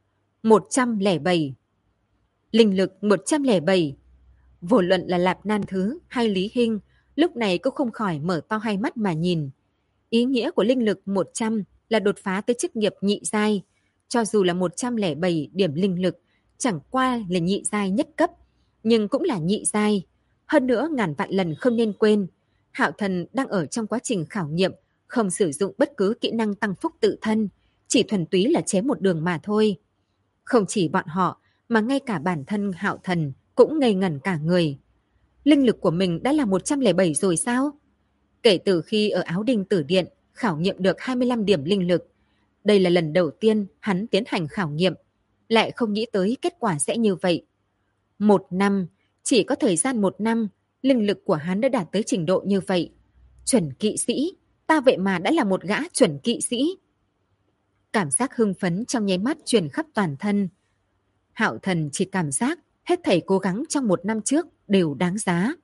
A: 107. Linh lực 107. Vô luận là Lạp Nan Thứ hay Lý Hinh, lúc này cũng không khỏi mở to hai mắt mà nhìn. Ý nghĩa của linh lực 100 là đột phá tới chức nghiệp nhị giai. Cho dù là 107 điểm linh lực, chẳng qua là nhị giai nhất cấp, nhưng cũng là nhị giai. Hơn nữa ngàn vạn lần không nên quên, Hạo Thần đang ở trong quá trình khảo nghiệm, không sử dụng bất cứ kỹ năng tăng phúc tự thân, chỉ thuần túy là chém một đường mà thôi. Không chỉ bọn họ, mà ngay cả bản thân Hạo Thần cũng ngây ngẩn cả người. Linh lực của mình đã là 107 rồi sao? Kể từ khi ở Áo Đinh Tử Điện khảo nghiệm được 25 điểm linh lực, đây là lần đầu tiên hắn tiến hành khảo nghiệm, lại không nghĩ tới kết quả sẽ như vậy. 1 năm, chỉ có thời gian 1 năm, linh lực của hắn đã đạt tới trình độ như vậy. Chuẩn kỵ sĩ, ta vậy mà đã là một gã chuẩn kỵ sĩ. Cảm giác hưng phấn trong nháy mắt truyền khắp toàn thân. Hạo Thần chỉ cảm giác hết thảy cố gắng trong 1 năm trước đều đáng giá.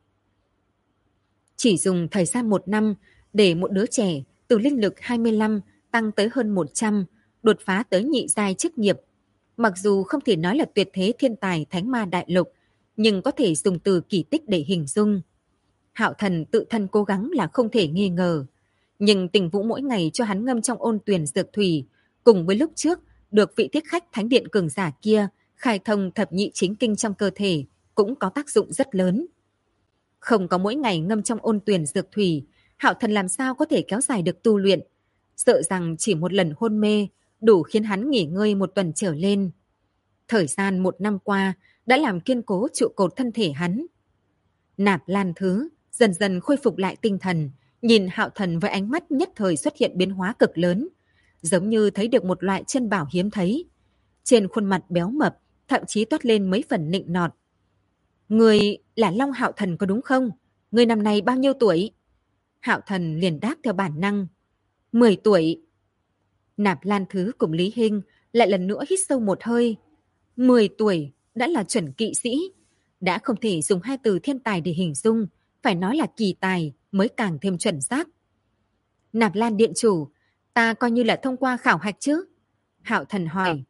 A: Chỉ dùng thời gian 1 năm để một đứa trẻ từ linh lực 25 tăng tới hơn 100, đột phá tới nhị giai chức nghiệp. Mặc dù không thể nói là tuyệt thế thiên tài thánh ma đại lục, nhưng có thể dùng từ kỳ tích để hình dung. Hạo Thần tự thân cố gắng là không thể nghi ngờ. Nhưng Tình Vũ mỗi ngày cho hắn ngâm trong ôn tuyền dược thủy, cùng với lúc trước được vị thiết khách thánh điện cường giả kia khai thông thập nhị chính kinh trong cơ thể cũng có tác dụng rất lớn. Không có mỗi ngày ngâm trong ôn tuyền dược thủy, Hạo Thần làm sao có thể kéo dài được tu luyện. Sợ rằng chỉ một lần hôn mê đủ khiến hắn nghỉ ngơi 1 tuần trở lên. Thời gian 1 năm qua đã làm kiên cố trụ cột thân thể hắn. Nạp Lan Thứ dần dần khôi phục lại tinh thần, nhìn Hạo Thần với ánh mắt nhất thời xuất hiện biến hóa cực lớn, giống như thấy được một loại chân bảo hiếm thấy. Trên khuôn mặt béo mập thậm chí toát lên mấy phần nịnh nọt. Người là Long Hạo Thần có đúng không? Người năm nay bao nhiêu tuổi? Hạo Thần liền đáp theo bản năng. 10 tuổi. Nạp Lan Thứ cùng Lý Hinh lại lần nữa hít sâu một hơi. 10 tuổi đã là chuẩn kỵ sĩ. Đã không thể dùng 2 từ thiên tài để hình dung, phải nói là kỳ tài mới càng thêm chuẩn xác. Nạp Lan điện chủ, ta coi như là thông qua khảo hạch chứ? Hạo Thần hỏi.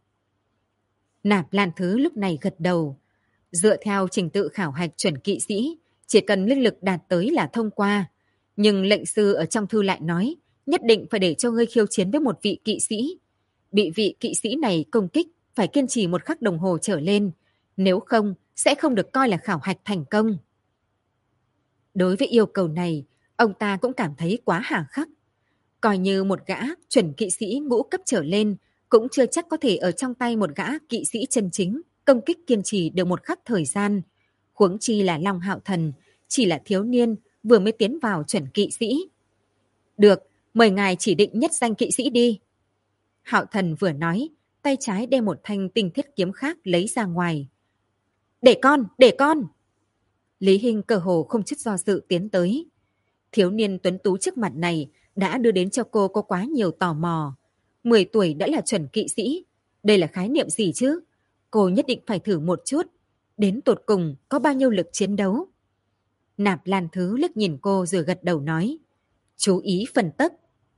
A: Nạp Lan Thứ lúc này gật đầu. Dựa theo trình tự khảo hạch chuẩn kỵ sĩ, chỉ cần linh lực đạt tới là thông qua. Nhưng lệnh sư ở trong thư lại nói, nhất định phải để cho ngươi khiêu chiến với một vị kỵ sĩ. Bị vị kỵ sĩ này công kích, phải kiên trì 1 khắc đồng hồ trở lên. Nếu không, sẽ không được coi là khảo hạch thành công. Đối với yêu cầu này, ông ta cũng cảm thấy quá hà khắc. Coi như một gã chuẩn kỵ sĩ ngũ cấp trở lên, cũng chưa chắc có thể ở trong tay một gã kỵ sĩ chân chính công kích kiên trì được 1 khắc thời gian. Huống chi là Long Hạo Thần, chỉ là thiếu niên vừa mới tiến vào chuẩn kỵ sĩ. Được, mời ngài chỉ định nhất danh kỵ sĩ đi. Hạo Thần vừa nói, tay trái đem một thanh tinh thiết kiếm khác lấy ra ngoài. Để con! Lý Hinh cơ hồ không chút do dự tiến tới. Thiếu niên tuấn tú trước mặt này đã đưa đến cho cô có quá nhiều tò mò. 10 tuổi đã là chuẩn kỵ sĩ. Đây là khái niệm gì chứ? Cô nhất định phải thử một chút. Đến tột cùng có bao nhiêu lực chiến đấu? Nạp Lan Thứ liếc nhìn cô rồi gật đầu nói. chú ý phân tấc.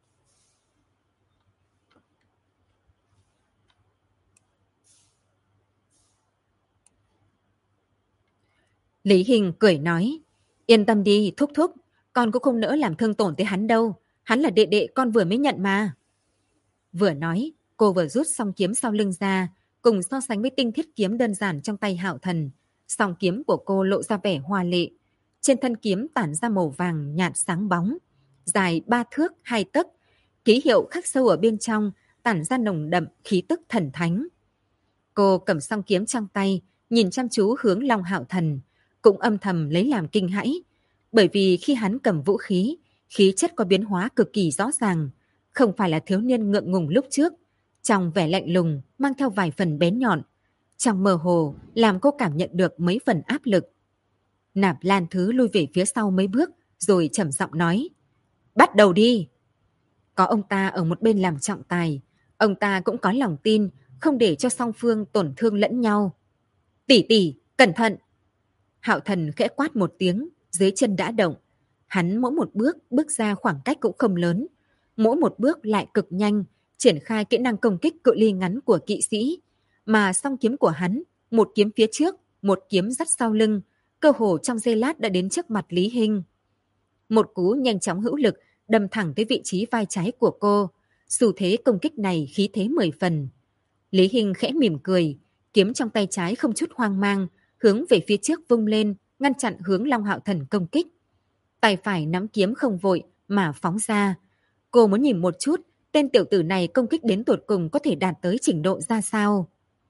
A: Lý Hình cười nói, yên tâm đi, thúc thúc, con cũng không nỡ làm thương tổn tới hắn đâu, hắn là đệ đệ con vừa mới nhận mà. Vừa nói, cô vừa rút song kiếm sau lưng ra, cùng so sánh với tinh thiết kiếm đơn giản trong tay Hạo Thần. Song kiếm của cô lộ ra vẻ hoa lệ. Trên thân kiếm tản ra màu vàng nhạt sáng bóng, dài 3 thước 2 tấc, ký hiệu khắc sâu ở bên trong, tản ra nồng đậm khí tức thần thánh. Cô cầm song kiếm trong tay, nhìn chăm chú hướng Long Hạo Thần, cũng âm thầm lấy làm kinh hãi, bởi vì khi hắn cầm vũ khí, khí chất có biến hóa cực kỳ rõ ràng, không phải là thiếu niên ngượng ngùng lúc trước, trong vẻ lạnh lùng mang theo vài phần bén nhọn, trong mơ hồ làm cô cảm nhận được mấy phần áp lực. Nạp Lan Thứ lui về phía sau mấy bước, rồi trầm giọng nói, bắt đầu đi. Có ông ta ở một bên làm trọng tài, ông ta cũng có lòng tin, không để cho song phương tổn thương lẫn nhau. Tỷ tỷ, cẩn thận! Hạo Thần khẽ quát một tiếng, dưới chân đã động. Hắn mỗi một bước bước ra khoảng cách cũng không lớn, mỗi một bước lại cực nhanh, triển khai kỹ năng công kích cự ly ngắn của kỵ sĩ. Mà song kiếm của hắn, một kiếm phía trước, một kiếm dắt sau lưng, cơ hồ trong giây lát đã đến trước mặt Lý Hinh. Một cú nhanh chóng hữu lực đâm thẳng tới vị trí vai trái của cô. Xu thế công kích này khí thế 10 phần. Lý Hinh khẽ mỉm cười, kiếm trong tay trái không chút hoang mang, hướng về phía trước vung lên, ngăn chặn hướng Long Hạo Thần công kích. Tay phải nắm kiếm không vội mà phóng ra. Cô muốn nhìn một chút, tên tiểu tử này công kích đến tột cùng có thể đạt tới trình độ ra sao.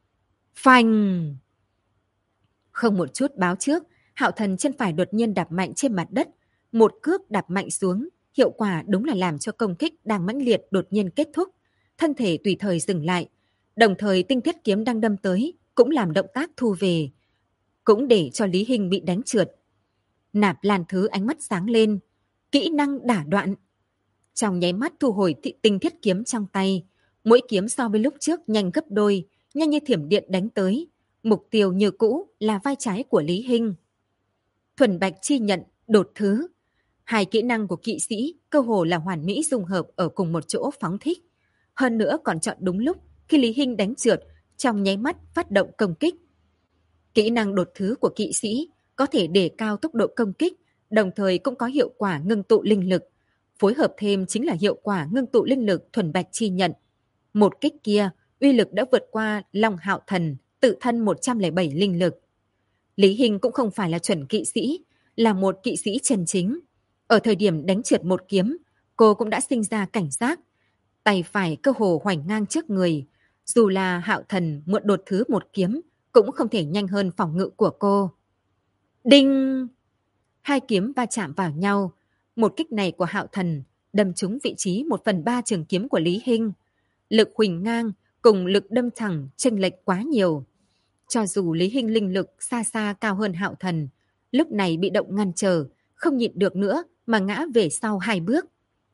A: Phanh! Không một chút báo trước, Hạo Thần chân phải đột nhiên đạp mạnh trên mặt đất. Một cước đạp mạnh xuống, hiệu quả đúng là làm cho công kích đang mãnh liệt đột nhiên kết thúc. Thân thể tùy thời dừng lại, đồng thời tinh thiết kiếm đang đâm tới, cũng làm động tác thu về, cũng để cho Lý Hinh bị đánh trượt. Nạp Lan Thứ ánh mắt sáng lên, kỹ năng đả đoạn. Trong nháy mắt thu hồi tinh thiết kiếm trong tay, mỗi kiếm so với lúc trước nhanh gấp đôi, nhanh như thiểm điện đánh tới. Mục tiêu như cũ là vai trái của Lý Hinh. Thuần Bạch Chi Nhận, đột thứ. Hai kỹ năng của kỵ sĩ cơ hồ là hoàn mỹ dung hợp ở cùng một chỗ phóng thích. Hơn nữa còn chọn đúng lúc khi Lý Hinh đánh trượt, trong nháy mắt phát động công kích. Kỹ năng đột thứ của kỵ sĩ có thể đề cao tốc độ công kích, đồng thời cũng có hiệu quả ngưng tụ linh lực. Phối hợp thêm chính là hiệu quả ngưng tụ linh lực Thuần Bạch Chi Nhận. Một kích kia, uy lực đã vượt qua Long Hạo Thần, tự thân 107 linh lực. Lý Hinh cũng không phải là chuẩn kỵ sĩ, là một kỵ sĩ chân chính. Ở thời điểm đánh trượt một kiếm, cô cũng đã sinh ra cảnh giác. Tay phải cơ hồ hoành ngang trước người. Dù là Hạo Thần mượn đột thứ một kiếm, cũng không thể nhanh hơn phòng ngự của cô. Đinh! Hai kiếm va chạm vào nhau. Một kích này của Hạo Thần đâm trúng vị trí 1/3 trường kiếm của Lý Hinh. Lực huỳnh ngang cùng lực đâm thẳng chênh lệch quá nhiều. Cho dù Lý Hinh linh lực xa xa cao hơn Hạo Thần, lúc này bị động ngăn trở, không nhịn được nữa mà ngã về sau 2 bước.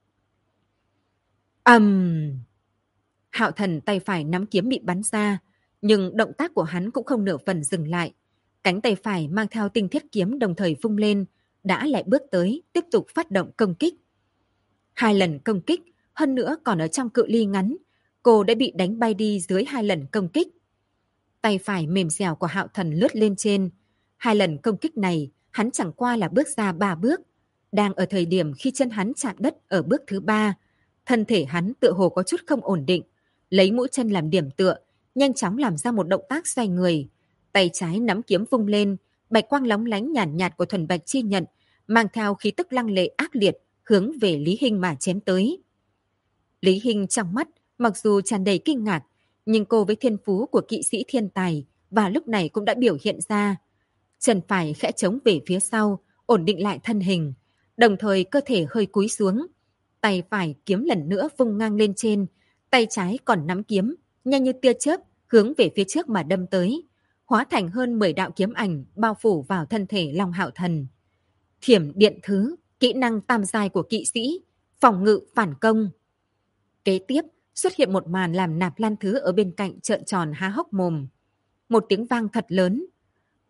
A: Hạo Thần tay phải nắm kiếm bị bắn ra, nhưng động tác của hắn cũng không nửa phần dừng lại. Cánh tay phải mang theo tinh thiết kiếm đồng thời vung lên, đã lại bước tới, tiếp tục phát động công kích. 2 lần công kích, hơn nữa còn ở trong cự ly ngắn, cô đã bị đánh bay đi dưới 2 lần công kích. Tay phải mềm dẻo của Hạo Thần lướt lên trên. 2 lần công kích này, hắn chẳng qua là bước ra 3 bước. Đang ở thời điểm khi chân hắn chạm đất ở bước thứ 3, thân thể hắn tựa hồ có chút không ổn định, lấy mũi chân làm điểm tựa, nhanh chóng làm ra một động tác xoay người. Tay trái nắm kiếm vung lên, bạch quang lóng lánh nhàn nhạt của Thuần Bạch Chi Nhận, mang theo khí tức lăng lệ ác liệt, hướng về Lý Hinh mà chém tới. Lý Hinh trong mắt, mặc dù tràn đầy kinh ngạc, nhưng cô với thiên phú của kỵ sĩ thiên tài và lúc này cũng đã biểu hiện ra. Chân phải khẽ chống về phía sau, ổn định lại thân hình, đồng thời cơ thể hơi cúi xuống. Tay phải kiếm lần nữa vung ngang lên trên, tay trái còn nắm kiếm, nhanh như tia chớp, hướng về phía trước mà đâm tới, hóa thành hơn 10 đạo kiếm ảnh bao phủ vào thân thể Long Hạo Thần. Thiểm điện thứ, kỹ năng tam giai của kỵ sĩ, phòng ngự phản công. Kế tiếp, xuất hiện một màn làm Nạp Lan Thứ ở bên cạnh trợn tròn há hốc mồm. Một tiếng vang thật lớn.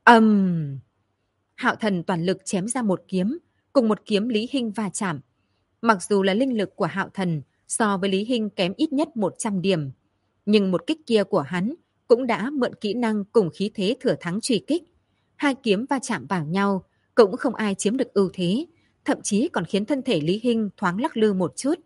A: Hạo Thần toàn lực chém ra một kiếm, cùng một kiếm Lý Hinh va chạm. Mặc dù là linh lực của Hạo Thần so với Lý Hinh kém ít nhất 100 điểm, nhưng một kích kia của hắn cũng đã mượn kỹ năng cùng khí thế thừa thắng truy kích. Hai kiếm va chạm vào nhau, cũng không ai chiếm được ưu thế, thậm chí còn khiến thân thể Lý Hinh thoáng lắc lư một chút.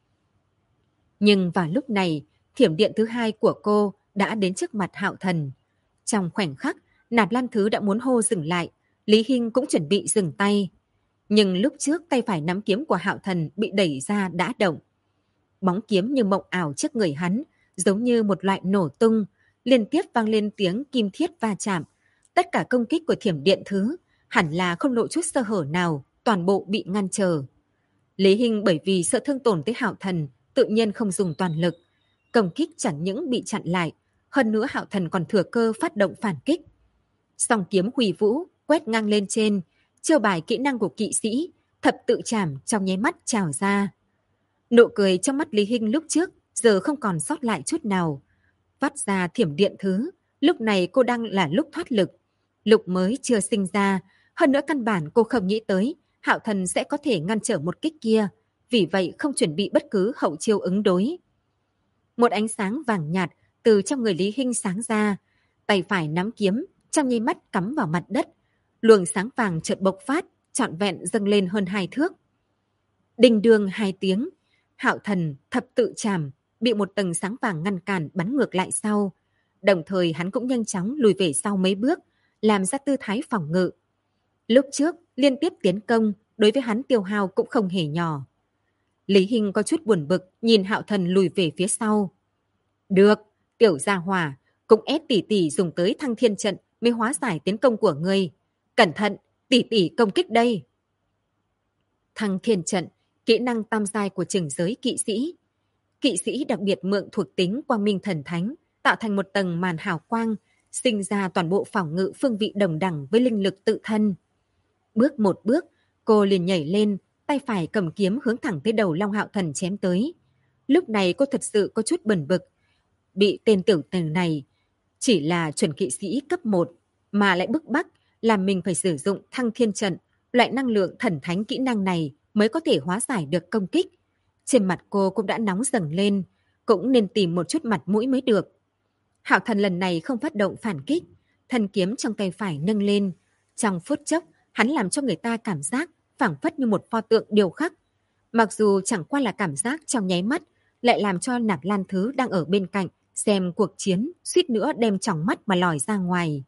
A: Nhưng vào lúc này, thiểm điện thứ hai của cô đã đến trước mặt Hạo Thần. Trong khoảnh khắc, Nạp Lan Thứ đã muốn hô dừng lại, Lý Hinh cũng chuẩn bị dừng tay. Nhưng lúc trước tay phải nắm kiếm của Hạo Thần bị đẩy ra đã động. Bóng kiếm như mộng ảo trước người hắn, giống như một loại nổ tung, liên tiếp vang lên tiếng kim thiết va chạm. Tất cả công kích của thiểm điện thứ, hẳn là không lộ chút sơ hở nào, toàn bộ bị ngăn trở. Lý Hinh bởi vì sợ thương tổn tới Hạo Thần, tự nhiên không dùng toàn lực. Công kích chẳng những bị chặn lại, hơn nữa Hạo Thần còn thừa cơ phát động phản kích. Song kiếm huy vũ, quét ngang lên trên, chiêu bài kỹ năng của kỵ sĩ, thập tự chảm trong nháy mắt trào ra. Nụ cười trong mắt Lý Hinh lúc trước, giờ không còn sót lại chút nào. Vắt ra thiểm điện thứ, lúc này cô đang là lúc thoát lực. Lục mới chưa sinh ra, hơn nữa căn bản cô không nghĩ tới, Hạo Thần sẽ có thể ngăn trở một kích kia, vì vậy không chuẩn bị bất cứ hậu chiêu ứng đối. Một ánh sáng vàng nhạt từ trong người Lý Hinh sáng ra, tay phải nắm kiếm, trong nháy mắt cắm vào mặt đất. Luồng sáng vàng chợt bộc phát, trọn vẹn dâng lên hơn 2 thước. Đinh đương 2 tiếng, Hạo Thần thập tự chảm bị một tầng sáng vàng ngăn cản bắn ngược lại sau. Đồng thời hắn cũng nhanh chóng lùi về sau mấy bước, làm ra tư thái phòng ngự. Lúc trước, liên tiếp tiến công, đối với hắn tiêu hao cũng không hề nhỏ. Lý Hinh có chút buồn bực, nhìn Hạo Thần lùi về phía sau. Được, tiểu gia hỏa, cũng ép tỷ tỷ dùng tới Thăng Thiên trận mới hóa giải tiến công của ngươi. Cẩn thận, tỷ tỷ công kích đây. Thăng Thiên trận, kỹ năng tam giai của chừng giới kỵ sĩ. Kỵ sĩ đặc biệt mượn thuộc tính quang minh thần thánh, tạo thành một tầng màn hào quang, sinh ra toàn bộ phòng ngự phương vị đồng đẳng với linh lực tự thân. Bước một bước, cô liền nhảy lên, tay phải cầm kiếm hướng thẳng tới đầu Long Hạo Thần chém tới. Lúc này cô thật sự có chút bần bực. Bị tên tiểu tử này chỉ là chuẩn kỵ sĩ cấp 1 mà lại bức bách làm mình phải sử dụng Thăng Thiên trận, loại năng lượng thần thánh kỹ năng này mới có thể hóa giải được công kích. Trên mặt cô cũng đã nóng dần lên, cũng nên tìm một chút mặt mũi mới được. Hạo Thần lần này không phát động phản kích, thân kiếm trong tay phải nâng lên. Trong phút chốc, hắn làm cho người ta cảm giác phảng phất như một pho tượng điêu khắc. Mặc dù chẳng qua là cảm giác trong nháy mắt, lại làm cho Nạp Lan Thứ đang ở bên cạnh xem cuộc chiến suýt nữa đem tròng mắt mà lòi ra ngoài.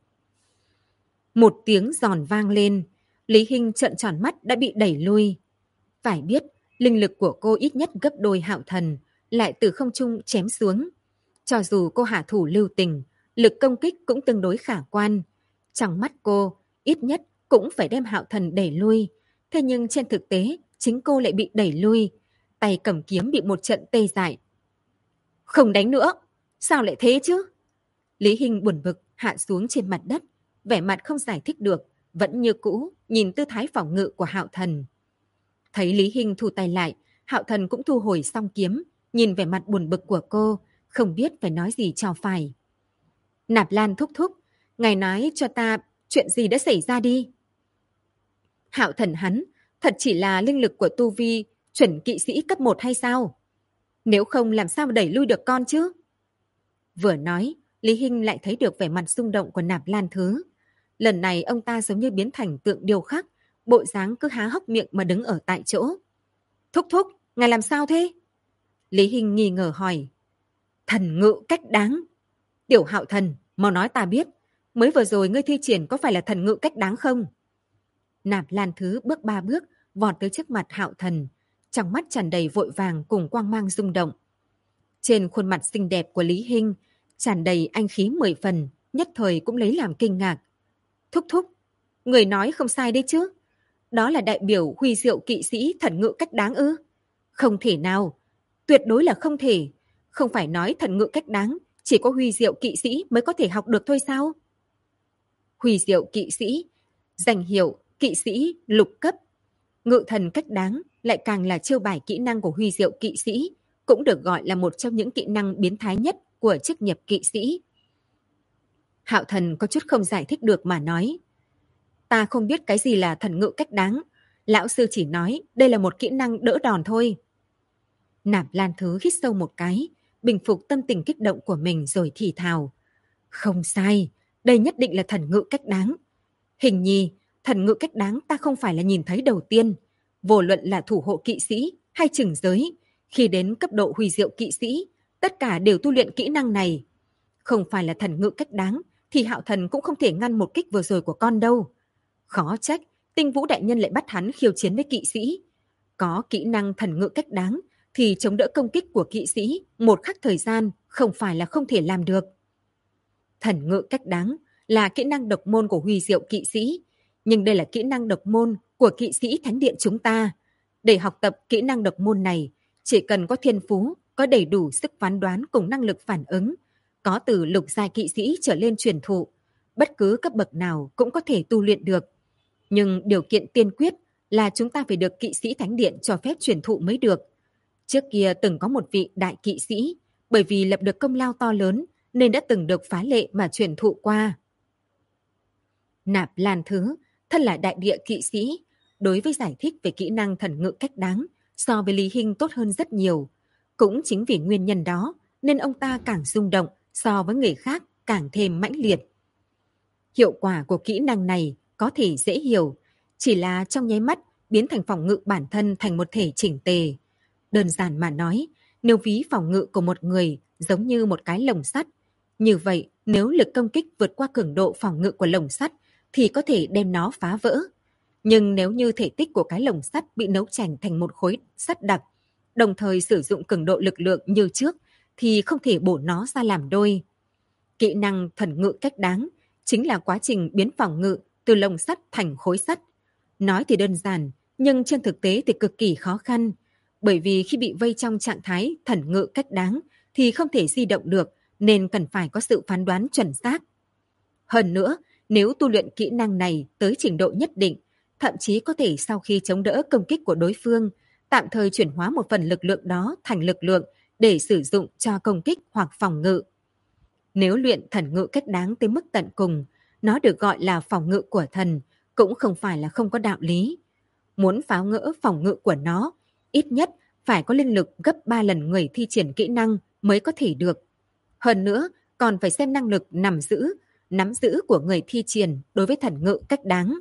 A: Một tiếng giòn vang lên, Lý Hinh trợn tròn mắt đã bị đẩy lui. Phải biết, linh lực của cô ít nhất gấp đôi Hạo Thần, lại từ không trung chém xuống. Cho dù cô hạ thủ lưu tình, lực công kích cũng tương đối khả quan. Trong mắt cô, ít nhất cũng phải đem Hạo Thần đẩy lui. Thế nhưng trên thực tế, chính cô lại bị đẩy lui. Tay cầm kiếm bị một trận tê dại. Không đánh nữa, sao lại thế chứ? Lý Hinh buồn bực hạ xuống trên mặt đất, vẻ mặt không giải thích được, vẫn như cũ nhìn tư thái phòng ngự của Hạo Thần. Thấy Lý Hinh thu tay lại, Hạo Thần cũng thu hồi song kiếm, nhìn vẻ mặt buồn bực của cô, không biết phải nói gì cho phải. Nạp Lan thúc thúc, ngài nói cho ta chuyện gì đã xảy ra đi. Hạo Thần hắn, thật chỉ là linh lực của tu vi chuẩn kỵ sĩ cấp 1 hay sao? Nếu không làm sao mà đẩy lui được con chứ? Vừa nói, Lý Hinh lại thấy được vẻ mặt rung động của Nạp Lan Thứ. Lần này ông ta giống như biến thành tượng điêu khắc, bộ dáng cứ há hốc miệng mà đứng ở tại chỗ. Thúc thúc, ngài làm sao thế? Lý Hinh nghi ngờ hỏi. Thần ngự cách đáng. Tiểu Hạo Thần, mau nói ta biết, mới vừa rồi ngươi thi triển có phải là thần ngự cách đáng không? Nạp Lan Thứ bước 3 bước, vọt tới trước mặt Hạo Thần, trong mắt tràn đầy vội vàng cùng quang mang rung động. Trên khuôn mặt xinh đẹp của Lý Hinh, tràn đầy anh khí 10 phần, nhất thời cũng lấy làm kinh ngạc. Thúc thúc, người nói không sai đấy chứ. Đó là đại biểu huy diệu kỵ sĩ thần ngự cách đáng ư? Không thể nào, tuyệt đối là không thể. Không phải nói thần ngự cách đáng, chỉ có huy diệu kỵ sĩ mới có thể học được thôi sao? Huy diệu kỵ sĩ, danh hiệu kỵ sĩ lục cấp. Ngự thần cách đáng lại càng là chiêu bài kỹ năng của huy diệu kỵ sĩ, cũng được gọi là một trong những kỹ năng biến thái nhất của chức nghiệp kỵ sĩ. Hạo Thần có chút không giải thích được mà nói. Ta không biết cái gì là thần ngự cách đáng, Lão sư chỉ nói đây là một kỹ năng đỡ đòn thôi. Nạp Lan Thứ hít sâu một cái, bình phục tâm tình kích động của mình rồi thì thào. Không sai, đây nhất định là thần ngự cách đáng. Hình nhi, thần ngự cách đáng ta không phải là nhìn thấy đầu tiên. Vô luận là thủ hộ kỵ sĩ hay trừng giới, khi đến cấp độ huy diệu kỵ sĩ, tất cả đều tu luyện kỹ năng này. Không phải là thần ngự cách đáng, thì Hạo Thần cũng không thể ngăn một kích vừa rồi của con đâu. Khó trách, Tinh Vũ đại nhân lại bắt hắn khiêu chiến với kỵ sĩ. Có kỹ năng thần ngự cách đáng, thì chống đỡ công kích của kỵ sĩ một khắc thời gian không phải là không thể làm được. Thần ngự cách đáng là kỹ năng độc môn của huy diệu kỵ sĩ, nhưng đây là kỹ năng độc môn của kỵ sĩ thánh điện chúng ta. Để học tập kỹ năng độc môn này, chỉ cần có thiên phú, có đầy đủ sức phán đoán cùng năng lực phản ứng, có từ lục giai kỵ sĩ trở lên truyền thụ, bất cứ cấp bậc nào cũng có thể tu luyện được. Nhưng điều kiện tiên quyết là chúng ta phải được kỵ sĩ thánh điện cho phép truyền thụ mới được. Trước kia từng có một vị đại kỵ sĩ, bởi vì lập được công lao to lớn nên đã từng được phá lệ mà truyền thụ qua. Nạp Lan Thứ, thân là đại địa kỵ sĩ, đối với giải thích về kỹ năng thần ngự cách đáng so với Lý Hinh tốt hơn rất nhiều. Cũng chính vì nguyên nhân đó nên ông ta càng rung động so với người khác càng thêm mãnh liệt. Hiệu quả của kỹ năng này có thể dễ hiểu, chỉ là trong nháy mắt biến thành phòng ngự bản thân thành một thể chỉnh tề. Đơn giản mà nói, nếu ví phòng ngự của một người giống như một cái lồng sắt, như vậy nếu lực công kích vượt qua cường độ phòng ngự của lồng sắt thì có thể đem nó phá vỡ. Nhưng nếu như thể tích của cái lồng sắt bị nấu chảy thành một khối sắt đặc, đồng thời sử dụng cường độ lực lượng như trước, thì không thể bổ nó ra làm đôi. Kỹ năng thần ngự cách đáng chính là quá trình biến phòng ngự từ lồng sắt thành khối sắt. Nói thì đơn giản, nhưng trên thực tế thì cực kỳ khó khăn. Bởi vì khi bị vây trong trạng thái thần ngự cách đáng thì không thể di động được, nên cần phải có sự phán đoán chuẩn xác. Hơn nữa, nếu tu luyện kỹ năng này tới trình độ nhất định, thậm chí có thể sau khi chống đỡ công kích của đối phương, tạm thời chuyển hóa một phần lực lượng đó thành lực lượng để sử dụng cho công kích hoặc phòng ngự. Nếu luyện thần ngự cách đáng tới mức tận cùng, nó được gọi là phòng ngự của thần, cũng không phải là không có đạo lý. Muốn phá ngỡ phòng ngự của nó, ít nhất phải có linh lực gấp 3 lần người thi triển kỹ năng mới có thể được. Hơn nữa, còn phải xem năng lực nắm giữ của người thi triển đối với thần ngự cách đáng.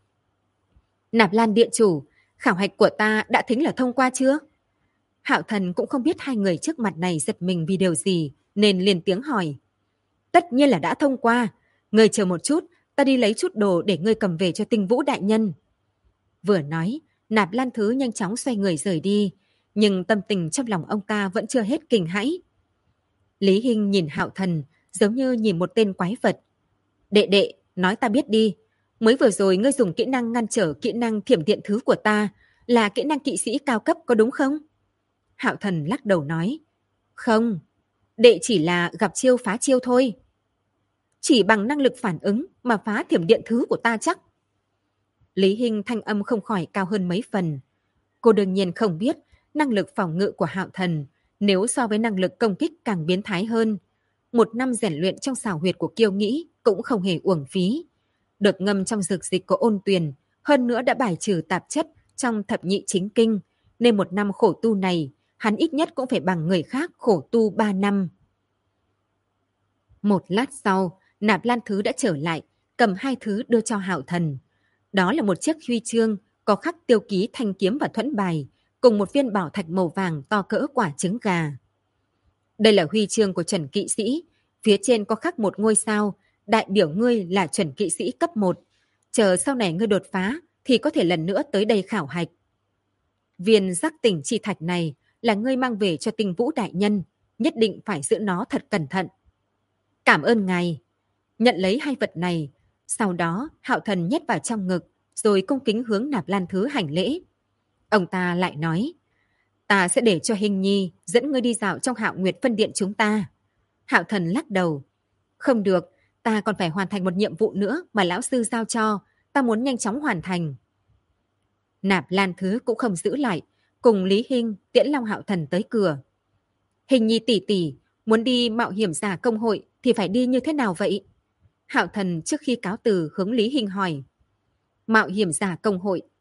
A: Nạp Lan điện chủ, khảo hạch của ta đã thính là thông qua chưa? Hạo Thần cũng không biết hai người trước mặt này giật mình vì điều gì, nên liền tiếng hỏi. Tất nhiên là đã thông qua. Ngươi chờ một chút, ta đi lấy chút đồ để ngươi cầm về cho Tinh Vũ đại nhân. Vừa nói, Nạp Lan Thứ nhanh chóng xoay người rời đi, nhưng tâm tình trong lòng ông ta vẫn chưa hết kinh hãi. Lý Hinh nhìn Hạo Thần giống như nhìn một tên quái vật. Đệ đệ, nói ta biết đi. Mới vừa rồi ngươi dùng kỹ năng ngăn trở kỹ năng thiểm điện thứ của ta, là kỹ năng kỵ sĩ cao cấp có đúng không? Hạo Thần lắc đầu nói. Không, đệ chỉ là gặp chiêu phá chiêu thôi. Chỉ bằng năng lực phản ứng mà phá thiểm điện thứ của ta chắc. Lý Hinh thanh âm không khỏi cao hơn mấy phần. Cô đương nhiên không biết năng lực phòng ngự của Hạo Thần nếu so với năng lực công kích càng biến thái hơn. 1 năm rèn luyện trong xào huyệt của Kiêu Nghĩ cũng không hề uổng phí. Được ngâm trong dược dịch của Ôn Tuyền, hơn nữa đã bài trừ tạp chất trong thập nhị chính kinh, nên 1 năm khổ tu này, hắn ít nhất cũng phải bằng người khác khổ tu 3 năm. Một lát sau, Nạp Lan Thứ đã trở lại, cầm 2 thứ đưa cho Hạo Thần. Đó là một chiếc huy chương có khắc tiêu ký thanh kiếm và thuẫn bài, cùng một viên bảo thạch màu vàng to cỡ quả trứng gà. Đây là huy chương của chuẩn kỵ sĩ, phía trên có khắc một ngôi sao, đại biểu ngươi là chuẩn kỵ sĩ cấp 1. Chờ sau này ngươi đột phá thì có thể lần nữa tới đây khảo hạch. Viên giác tỉnh chi thạch này là ngươi mang về cho Tinh Vũ đại nhân, nhất định phải giữ nó thật cẩn thận. Cảm ơn ngài. Nhận lấy 2 vật này, sau đó Hạo Thần nhét vào trong ngực, rồi cung kính hướng Nạp Lan Thứ hành lễ. Ông ta lại nói, ta sẽ để cho Hình Nhi dẫn ngươi đi dạo trong Hạo Nguyệt phân điện chúng ta. Hạo Thần lắc đầu, không được, ta còn phải hoàn thành một nhiệm vụ nữa mà lão sư giao cho, ta muốn nhanh chóng hoàn thành. Nạp Lan Thứ cũng không giữ lại, cùng Lý Hinh tiễn Long Hạo Thần tới cửa. Hình Nhi tỷ tỷ, muốn đi mạo hiểm giả công hội thì phải đi như thế nào vậy? Hạo Thần trước khi cáo từ hướng Lý Hinh hỏi. Mạo hiểm giả công hội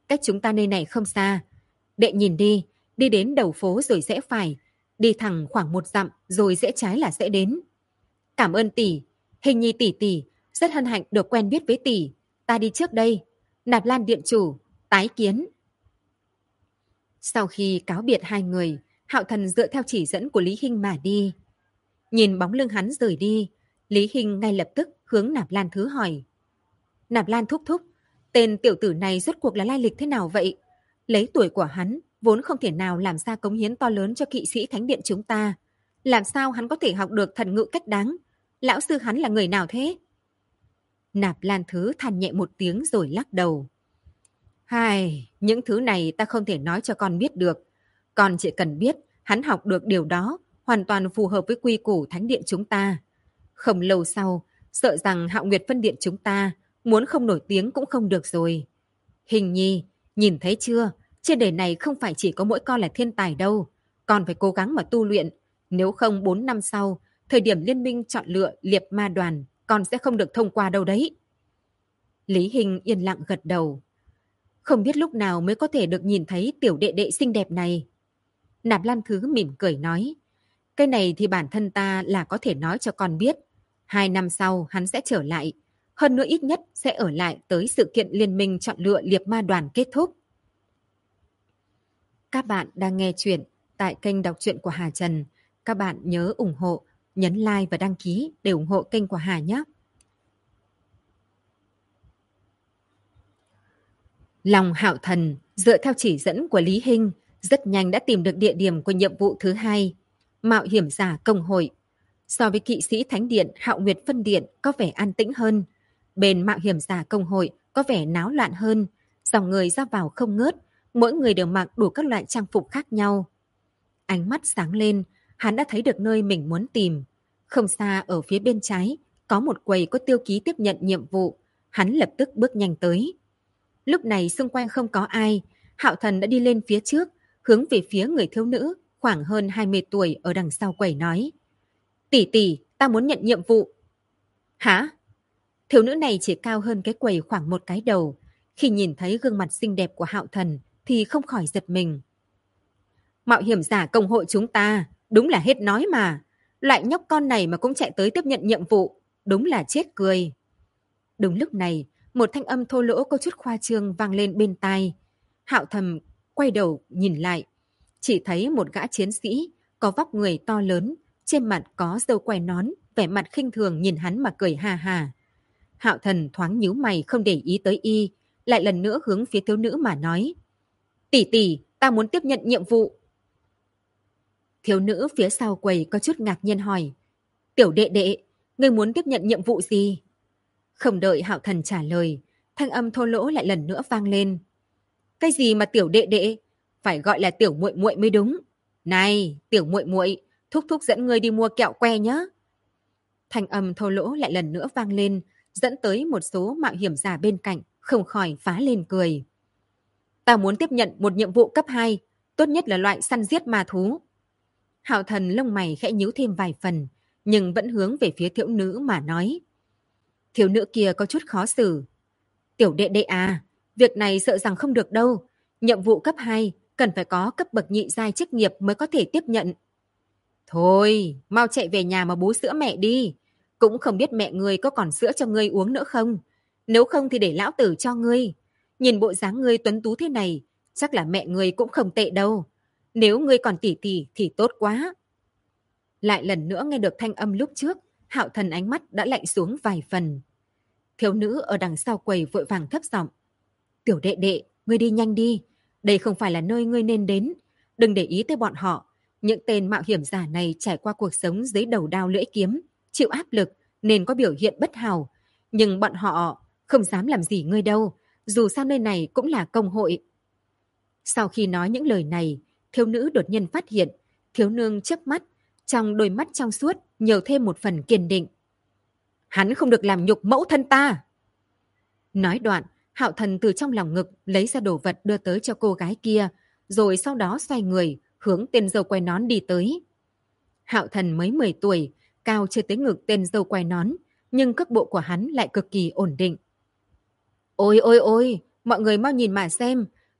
A: cách chúng ta nơi này không xa. Đệ nhìn đi, đi đến đầu phố rồi rẽ phải, đi thẳng khoảng 1 dặm rồi rẽ trái là sẽ đến. Cảm ơn tỷ, Hình Nhi tỷ tỷ, rất hân hạnh được quen biết với tỷ. Ta đi trước đây. Nạp Lan điện chủ, tái kiến. Sau khi cáo biệt hai người, Hạo Thần dựa theo chỉ dẫn của Lý Hinh mà đi. Nhìn bóng lưng hắn rời đi, Lý Hinh ngay lập tức hướng Nạp Lan Thứ hỏi. Nạp Lan thúc thúc, tên tiểu tử này rốt cuộc là lai lịch thế nào vậy? Lấy tuổi của hắn, vốn không thể nào làm ra cống hiến to lớn cho kỵ sĩ thánh điện chúng ta. Làm sao hắn có thể học được thần ngữ cách đáng? Lão sư hắn là người nào thế? Nạp Lan Thứ than nhẹ một tiếng rồi lắc đầu. Hai, những thứ này ta không thể nói cho con biết được. Con chỉ cần biết hắn học được điều đó hoàn toàn phù hợp với quy củ thánh điện chúng ta. Không lâu sau, sợ rằng Hạo Nguyệt phân điện chúng ta muốn không nổi tiếng cũng không được rồi. Hình Nhi, nhìn thấy chưa? Trên đời này không phải chỉ có mỗi con là thiên tài đâu. Con phải cố gắng mà tu luyện. Nếu không 4 năm sau, thời điểm liên minh chọn lựa liệp ma đoàn, con sẽ không được thông qua đâu đấy. Lý Hình yên lặng gật đầu. Không biết lúc nào mới có thể được nhìn thấy tiểu đệ đệ xinh đẹp này. Nạp Lan Thứ mỉm cười nói. Cái này thì bản thân ta là có thể nói cho con biết. 2 năm sau hắn sẽ trở lại. Hơn nữa ít nhất sẽ ở lại tới sự kiện liên minh chọn lựa liệp ma đoàn kết thúc. Các bạn đang nghe chuyện tại kênh đọc truyện của Hà Trần. Các bạn nhớ ủng hộ, nhấn like và đăng ký để ủng hộ kênh của Hà nhé. Lòng Hạo Thần dựa theo chỉ dẫn của Lý Hinh rất nhanh đã tìm được địa điểm của nhiệm vụ thứ 2, Mạo hiểm giả công hội. So với kỵ sĩ thánh điện Hạo Nguyệt phân điện có vẻ an tĩnh hơn. Bên mạo hiểm giả công hội có vẻ náo loạn hơn, dòng người ra vào không ngớt, mỗi người đều mặc đủ các loại trang phục khác nhau. Ánh mắt sáng lên, hắn đã thấy được nơi mình muốn tìm. Không xa ở phía bên trái, có một quầy có tiêu ký tiếp nhận nhiệm vụ. Hắn lập tức bước nhanh tới. Lúc này xung quanh không có ai, Hạo Thần đã đi lên phía trước, hướng về phía người thiếu nữ khoảng hơn 20 tuổi ở đằng sau quầy nói. Tỷ tỷ, ta muốn nhận nhiệm vụ. Hả? Thiếu nữ này chỉ cao hơn cái quầy khoảng một cái đầu. Khi nhìn thấy gương mặt xinh đẹp của Hạo Thần thì không khỏi giật mình. Mạo hiểm giả công hội chúng ta, đúng là hết nói mà. Loại nhóc con này mà cũng chạy tới tiếp nhận nhiệm vụ, đúng là chết cười. Đúng lúc này, một thanh âm thô lỗ có chút khoa trương vang lên bên tai. Hạo Thần quay đầu nhìn lại, chỉ thấy một gã chiến sĩ có vóc người to lớn, trên mặt có râu quai nón, vẻ mặt khinh thường nhìn hắn mà cười hà hà. Hạo Thần thoáng nhíu mày không để ý tới y, lại lần nữa hướng phía thiếu nữ mà nói. Tỷ tỷ, ta muốn tiếp nhận nhiệm vụ. Thiếu nữ phía sau quầy có chút ngạc nhiên hỏi. Tiểu đệ đệ, ngươi muốn tiếp nhận nhiệm vụ gì? Không đợi Hạo Thần trả lời, thanh âm thô lỗ lại lần nữa vang lên. Cái gì mà tiểu đệ đệ? Phải gọi là tiểu muội muội mới đúng. Này, tiểu muội muội, thúc thúc dẫn ngươi đi mua kẹo que nhé. Thanh âm thô lỗ lại lần nữa vang lên, dẫn tới một số mạo hiểm giả bên cạnh, không khỏi phá lên cười. Ta muốn tiếp nhận một nhiệm vụ cấp 2, tốt nhất là loại săn giết ma thú. Hạo Thần lông mày khẽ nhíu thêm vài phần, nhưng vẫn hướng về phía thiếu nữ mà nói. Thiếu nữ kia có chút khó xử. Tiểu đệ đệ à, việc này sợ rằng không được đâu. Nhiệm vụ cấp 2 cần phải có cấp bậc nhị giai chức nghiệp mới có thể tiếp nhận. Thôi, mau chạy về nhà mà bú sữa mẹ đi. Cũng không biết mẹ ngươi có còn sữa cho ngươi uống nữa không. Nếu không thì để lão tử cho ngươi. Nhìn bộ dáng ngươi tuấn tú thế này, chắc là mẹ ngươi cũng không tệ đâu. Nếu ngươi còn tỉ tỉ thì tốt quá. Lại lần nữa nghe được thanh âm lúc trước, Hạo Thần ánh mắt đã lạnh xuống vài phần. Thiếu nữ ở đằng sau quầy vội vàng thấp giọng. Tiểu đệ đệ, ngươi đi nhanh đi. Đây không phải là nơi ngươi nên đến. Đừng để ý tới bọn họ. Những tên mạo hiểm giả này trải qua cuộc sống dưới đầu đao lưỡi kiếm, chịu áp lực nên có biểu hiện bất hảo. Nhưng bọn họ không dám làm gì ngươi đâu. Dù sao nơi này cũng là công hội. Sau khi nói những lời này, thiếu nữ đột nhiên phát hiện, thiếu nương chớp mắt, trong đôi mắt trong suốt nhiều thêm một phần kiên định. Hắn không được làm nhục mẫu thân ta. Nói đoạn, Hạo Thần từ trong lòng ngực lấy ra đồ vật đưa tới cho cô gái kia, rồi sau đó xoay người, hướng tên dâu quai nón đi tới. Hạo Thần mới 10 tuổi, cao chưa tới ngực tên dâu quai nón, nhưng cước bộ của hắn lại cực kỳ ổn định. Ôi ôi ôi, mọi người mau nhìn mà xem,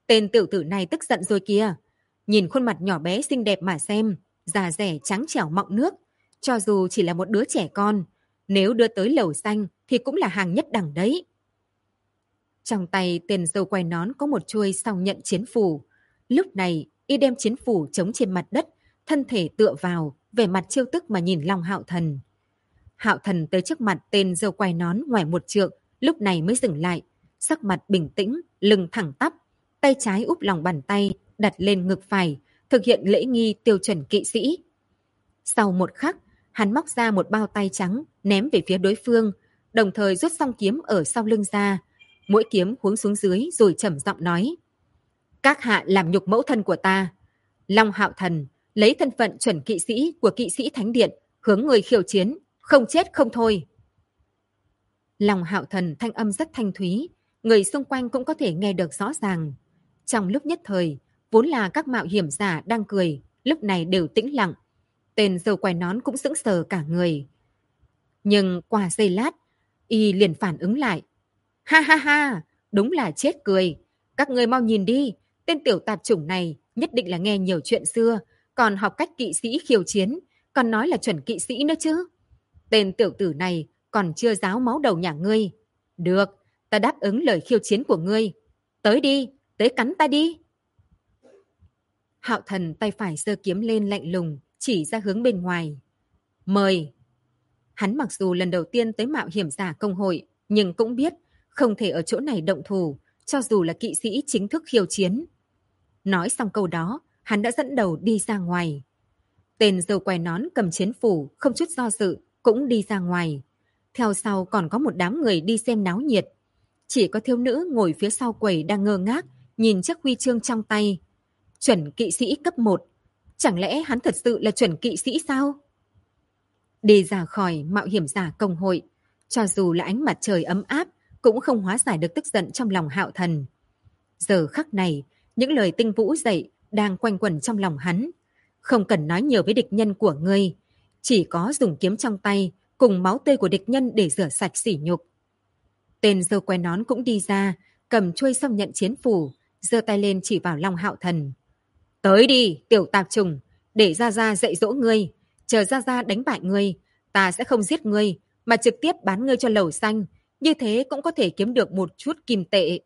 A: Tên tiểu tử này tức giận rồi kìa. Nhìn khuôn mặt nhỏ bé xinh đẹp mà xem, da dẻ trắng trẻo mọng nước. Cho dù chỉ là một đứa trẻ con, nếu đưa tới lầu xanh thì cũng là hàng nhất đẳng đấy. Trong tay tên dâu quay nón có một chuôi song nhận chiến phủ. Lúc này, y đem chiến phủ chống trên mặt đất, thân thể tựa vào, vẻ mặt trêu tức mà nhìn Long Hạo Thần. Hạo Thần tới trước mặt tên dâu quay nón ngoài một trượng, lúc này mới dừng lại, sắc mặt bình tĩnh, lưng thẳng tắp, tay trái úp lòng bàn tay, đặt lên ngực phải, thực hiện lễ nghi tiêu chuẩn kỵ sĩ. Sau một khắc, hắn móc ra một bao tay trắng, ném về phía đối phương, đồng thời rút song kiếm ở sau lưng ra. Mũi kiếm huống xuống dưới rồi trầm giọng nói: các hạ làm nhục mẫu thân của ta. Long Hạo Thần lấy thân phận chuẩn kỵ sĩ của kỵ sĩ Thánh Điện hướng người khiêu chiến, không chết không thôi. Long Hạo Thần thanh âm rất thanh thúy, người xung quanh cũng có thể nghe được rõ ràng. Trong lúc nhất thời, vốn là các mạo hiểm giả đang cười, lúc này đều tĩnh lặng. Tên dâu quai nón cũng sững sờ cả người. Nhưng qua giây lát, y liền phản ứng lại. Ha ha ha, đúng là chết cười. Các người mau nhìn đi, tên tiểu tạp chủng này nhất định là nghe nhiều chuyện xưa, còn học cách kỵ sĩ khiêu chiến, còn nói là chuẩn kỵ sĩ nữa chứ. Tên tiểu tử này còn chưa ráo máu đầu nhà ngươi. Được, ta đáp ứng lời khiêu chiến của ngươi. Tới đi, tới cắn ta đi. Hạo Thần tay phải giơ kiếm lên lạnh lùng, chỉ ra hướng bên ngoài. Mời. Hắn mặc dù lần đầu tiên tới mạo hiểm giả công hội, nhưng cũng biết không thể ở chỗ này động thủ, cho dù là kỵ sĩ chính thức khiêu chiến. Nói xong câu đó, hắn đã dẫn đầu đi ra ngoài. Tên dâu quai nón cầm chiến phủ, không chút do dự, cũng đi ra ngoài. Theo sau còn có một đám người đi xem náo nhiệt. Chỉ có thiếu nữ ngồi phía sau quầy đang ngơ ngác, nhìn chiếc huy chương trong tay. Chuẩn kỵ sĩ cấp 1. Chẳng lẽ hắn thật sự là chuẩn kỵ sĩ sao? Đi ra khỏi mạo hiểm giả công hội, cho dù là ánh mặt trời ấm áp, cũng không hóa giải được tức giận trong lòng Hạo Thần. Giờ khắc này, những lời tinh vũ dậy đang quanh quẩn trong lòng hắn. Không cần nói nhiều với địch nhân của ngươi, chỉ có dùng kiếm trong tay cùng máu tươi của địch nhân để rửa sạch sỉ nhục. Tên dâu quai nón cũng đi ra, cầm chuôi song nhận chiến phủ, giơ tay lên chỉ vào Long Hạo Thần. Tới đi, tiểu tạp trùng, để Gia Gia dạy dỗ ngươi. Chờ Gia Gia đánh bại ngươi, ta sẽ không giết ngươi, mà trực tiếp bán ngươi cho lầu xanh. Như thế cũng có thể kiếm được một chút kim tệ.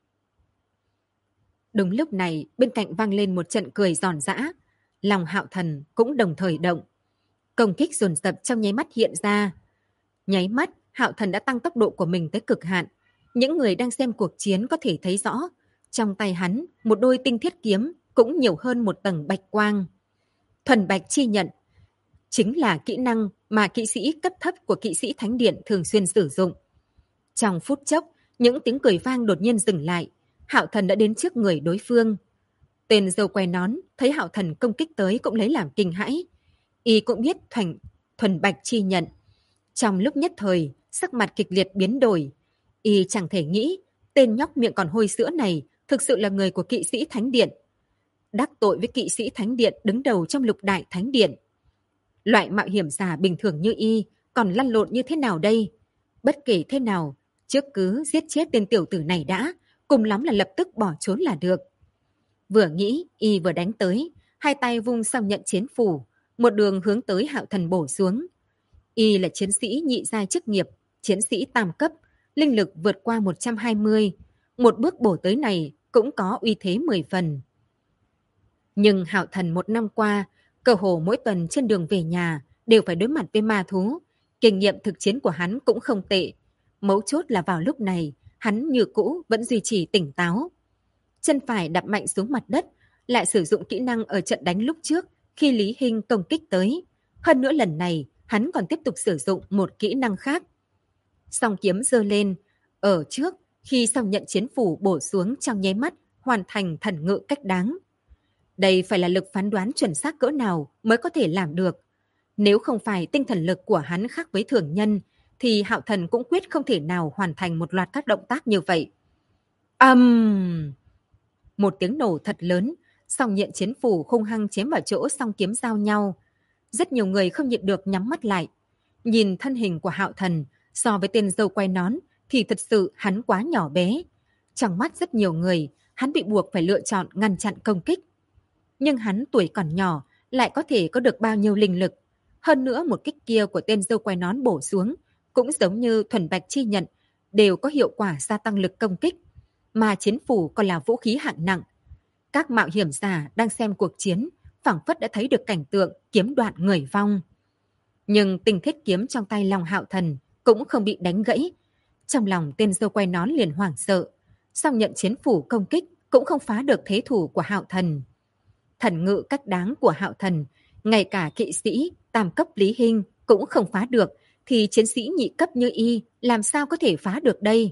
A: Đúng lúc này, bên cạnh vang lên một trận cười giòn giã. Lòng Hạo Thần cũng đồng thời động. Công kích dồn dập trong nháy mắt hiện ra. Nháy mắt, Hạo Thần đã tăng tốc độ của mình tới cực hạn. Những người đang xem cuộc chiến có thể thấy rõ. Trong tay hắn, một đôi tinh thiết kiếm cũng nhiều hơn một tầng bạch quang. Thuần bạch chi nhận chính là kỹ năng mà kỵ sĩ cấp thấp của kỵ sĩ Thánh Điện thường xuyên sử dụng. Trong phút chốc, những tiếng cười vang đột nhiên dừng lại. Hạo Thần đã đến trước người đối phương. Tên dâu quai nón thấy Hạo Thần công kích tới cũng lấy làm kinh hãi. Y cũng biết thuần bạch chi nhận. Trong lúc nhất thời, sắc mặt kịch liệt biến đổi. Y chẳng thể nghĩ tên nhóc miệng còn hôi sữa này thực sự là người của kỵ sĩ Thánh Điện. Đắc tội với kỵ sĩ Thánh Điện đứng đầu trong lục đại Thánh Điện. Loại mạo hiểm giả bình thường như y còn lăn lộn như thế nào đây? Bất kể thế nào, trước cứ giết chết tên tiểu tử này đã, cùng lắm là lập tức bỏ trốn là được. Vừa nghĩ, y vừa đánh tới, hai tay vung song nhận chiến phủ, một đường hướng tới Hạo Thần bổ xuống. Y là chiến sĩ nhị giai chức nghiệp, chiến sĩ tam cấp, linh lực vượt qua 120. Một bước bổ tới này cũng có uy thế 10 phần. Nhưng Hạo Thần một năm qua, cơ hồ mỗi tuần trên đường về nhà đều phải đối mặt với ma thú. Kinh nghiệm thực chiến của hắn cũng không tệ. Mấu chốt là vào lúc này, hắn như cũ vẫn duy trì tỉnh táo. Chân phải đạp mạnh xuống mặt đất, lại sử dụng kỹ năng ở trận đánh lúc trước khi Lý Hinh công kích tới. Hơn nữa lần này, hắn còn tiếp tục sử dụng một kỹ năng khác. Song kiếm giơ lên, ở trước khi song nhận chiến phủ bổ xuống trong nháy mắt, hoàn thành thần ngự cách đáng. Đây phải là lực phán đoán chuẩn xác cỡ nào mới có thể làm được. Nếu không phải tinh thần lực của hắn khác với thường nhân, thì Hạo Thần cũng quyết không thể nào hoàn thành một loạt các động tác như vậy. Một tiếng nổ thật lớn, song nhận chiến phủ hung hăng chém vào chỗ song kiếm giao nhau. Rất nhiều người không nhịn được nhắm mắt lại. Nhìn thân hình của Hạo Thần, so với tên dâu quai nón, thì thật sự hắn quá nhỏ bé. Trong mắt rất nhiều người, hắn bị buộc phải lựa chọn ngăn chặn công kích. Nhưng hắn tuổi còn nhỏ, lại có thể có được bao nhiêu linh lực. Hơn nữa một kích kia của tên dâu quai nón bổ xuống, cũng giống như thuần bạch chi nhận, đều có hiệu quả gia tăng lực công kích. Mà chiến phủ còn là vũ khí hạng nặng. Các mạo hiểm giả đang xem cuộc chiến, phảng phất đã thấy được cảnh tượng kiếm đoạn người vong. Nhưng tinh thiết kiếm trong tay Long Hạo Thần cũng không bị đánh gãy. Trong lòng tên dâu quai nón liền hoảng sợ, song nhận chiến phủ công kích cũng không phá được thế thủ của Hạo Thần. Thần ngự cách đáng của Hạo Thần, ngay cả kỵ sĩ tam cấp Lý Hinh cũng không phá được, thì chiến sĩ nhị cấp như y làm sao có thể phá được đây?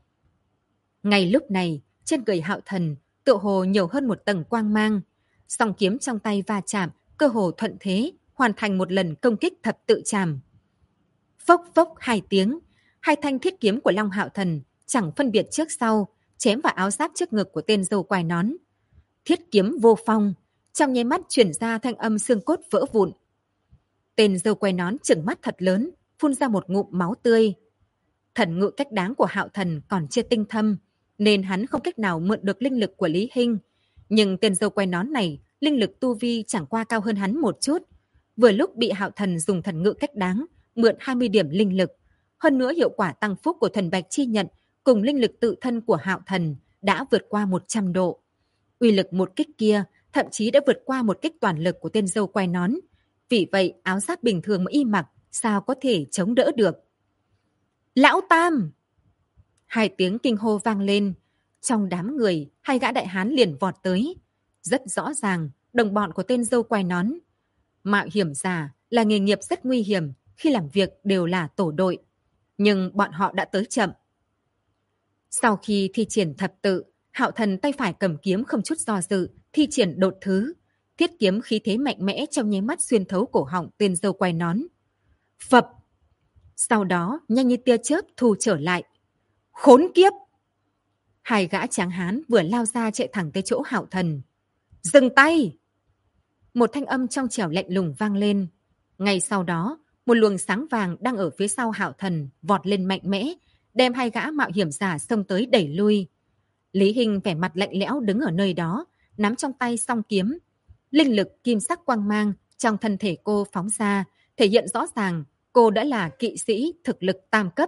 A: Ngay lúc này, trên người Hạo Thần tựa hồ nhiều hơn một tầng quang mang, song kiếm trong tay va chạm, cơ hồ thuận thế, hoàn thành một lần công kích thập tự chạm. Phốc phốc hai tiếng, hai thanh thiết kiếm của Long Hạo Thần chẳng phân biệt trước sau, chém vào áo giáp trước ngực của tên dâu quai nón. Thiết kiếm vô phong, trong nháy mắt chuyển ra thanh âm xương cốt vỡ vụn. Tên dâu quai nón trừng mắt thật lớn, phun ra một ngụm máu tươi. Thần ngự cách đáng của Hạo Thần còn chưa tinh thâm, nên hắn không cách nào mượn được linh lực của Lý Hinh. Nhưng tên dâu quai nón này, linh lực tu vi chẳng qua cao hơn hắn một chút. Vừa lúc bị Hạo Thần dùng thần ngự cách đáng, mượn 20 điểm linh lực. Hơn nữa hiệu quả tăng phúc của thần bạch chi nhận cùng linh lực tự thân của Hạo Thần đã vượt qua 100 độ. Uy lực một kích kia thậm chí đã vượt qua một kích toàn lực của tên dâu quai nón. Vì vậy áo giáp bình thường mà y mặc sao có thể chống đỡ được. Lão Tam! Hai tiếng kinh hô vang lên. Trong đám người, hai gã đại hán liền vọt tới. Rất rõ ràng, đồng bọn của tên dâu quai nón. Mạo hiểm giả là nghề nghiệp rất nguy hiểm, khi làm việc đều là tổ đội. Nhưng bọn họ đã tới chậm. Sau khi thi triển thập tự, Hạo Thần tay phải cầm kiếm không chút do dự, thi triển đột thứ. Thiết kiếm khí thế mạnh mẽ trong nháy mắt xuyên thấu cổ họng tên dâu quai nón. Phập! Sau đó, nhanh như tia chớp thu trở lại. Khốn kiếp! Hai gã tráng hán vừa lao ra chạy thẳng tới chỗ Hạo Thần. Dừng tay! Một thanh âm trong trẻo lạnh lùng vang lên. Ngay sau đó, một luồng sáng vàng đang ở phía sau Hạo Thần vọt lên mạnh mẽ, đem hai gã mạo hiểm giả xông tới đẩy lui. Lý Hinh vẻ mặt lạnh lẽo đứng ở nơi đó, nắm trong tay song kiếm. Linh lực kim sắc quang mang trong thân thể cô phóng ra, thể hiện rõ ràng cô đã là kỵ sĩ thực lực tam cấp.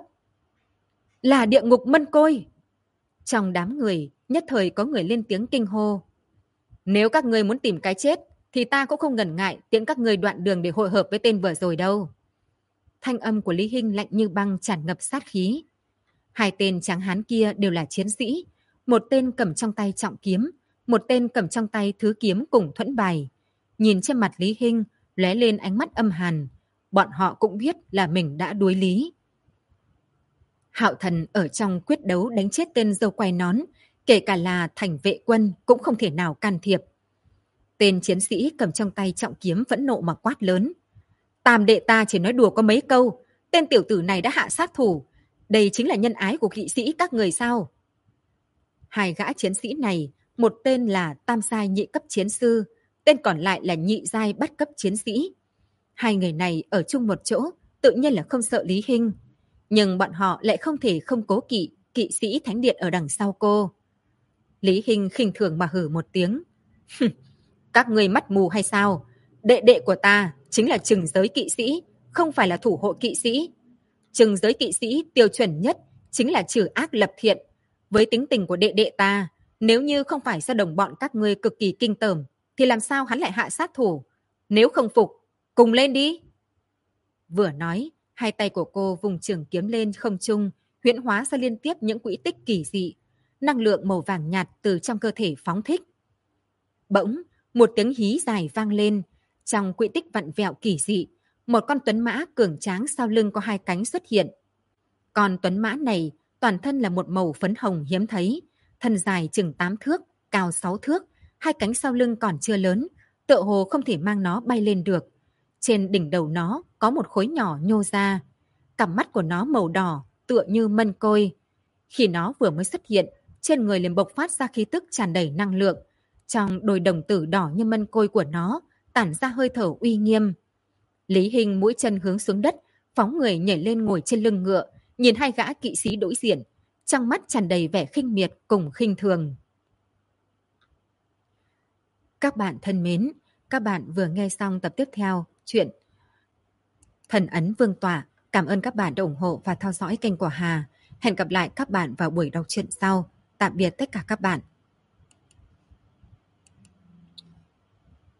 A: Là địa ngục mân côi! Trong đám người, nhất thời có người lên tiếng kinh hô. Nếu các ngươi muốn tìm cái chết, thì ta cũng không ngần ngại tiễn các ngươi đoạn đường để hội hợp với tên vừa rồi đâu. Thanh âm của Lý Hinh lạnh như băng tràn ngập sát khí. Hai tên tráng hán kia đều là chiến sĩ. Một tên cầm trong tay trọng kiếm, một tên cầm trong tay thứ kiếm cùng thuẫn bài. Nhìn trên mặt Lý Hinh, lóe lên ánh mắt âm hàn. Bọn họ cũng biết là mình đã đuối lý. Hạo Thần ở trong quyết đấu đánh chết tên dâu quai nón, kể cả là thành vệ quân cũng không thể nào can thiệp. Tên chiến sĩ cầm trong tay trọng kiếm phẫn nộ mà quát lớn. Tam đệ ta chỉ nói đùa có mấy câu, tên tiểu tử này đã hạ sát thủ. Đây chính là nhân ái của kỵ sĩ các người sao? Hai gã chiến sĩ này, một tên là tam giai nhị cấp chiến sư, tên còn lại là nhị giai bát cấp chiến sĩ. Hai người này ở chung một chỗ, tự nhiên là không sợ Lý Hinh. Nhưng bọn họ lại không thể không cố kỵ kỵ sĩ thánh điện ở đằng sau cô. Lý Hinh khinh thường mà hử một tiếng. Các ngươi mắt mù hay sao? Đệ đệ của ta chính là trừng giới kỵ sĩ, không phải là thủ hộ kỵ sĩ. Trừng giới kỵ sĩ tiêu chuẩn nhất chính là trừ ác lập thiện. Với tính tình của đệ đệ ta, nếu như không phải do đồng bọn các ngươi cực kỳ kinh tởm, thì làm sao hắn lại hạ sát thủ? Nếu không phục, cùng lên đi. Vừa nói, hai tay của cô vùng trường kiếm lên không trung, huyễn hóa ra liên tiếp những quỹ tích kỳ dị. Năng lượng màu vàng nhạt từ trong cơ thể phóng thích. Bỗng, một tiếng hí dài vang lên. Trong quỹ tích vặn vẹo kỳ dị, một con tuấn mã cường tráng sau lưng có hai cánh xuất hiện. Con tuấn mã này toàn thân là một màu phấn hồng hiếm thấy, thân dài chừng 8 thước, cao 6 thước, hai cánh sau lưng còn chưa lớn, tựa hồ không thể mang nó bay lên được. Trên đỉnh đầu nó có một khối nhỏ nhô ra, cặp mắt của nó màu đỏ, tựa như mân côi. Khi nó vừa mới xuất hiện, trên người liền bộc phát ra khí tức tràn đầy năng lượng. Trong đôi đồng tử đỏ như mân côi của nó, tản ra hơi thở uy nghiêm. Lý Hinh mũi chân hướng xuống đất, phóng người nhảy lên ngồi trên lưng ngựa, nhìn hai gã kỵ sĩ đối diện, trong mắt tràn đầy vẻ khinh miệt cùng khinh thường. Các bạn thân mến, các bạn vừa nghe xong tập tiếp theo chuyện Thần ấn vương tọa. Cảm ơn các bạn đã ủng hộ và theo dõi kênh của Hà. Hẹn gặp lại các bạn vào buổi đọc truyện sau. Tạm biệt tất cả các bạn.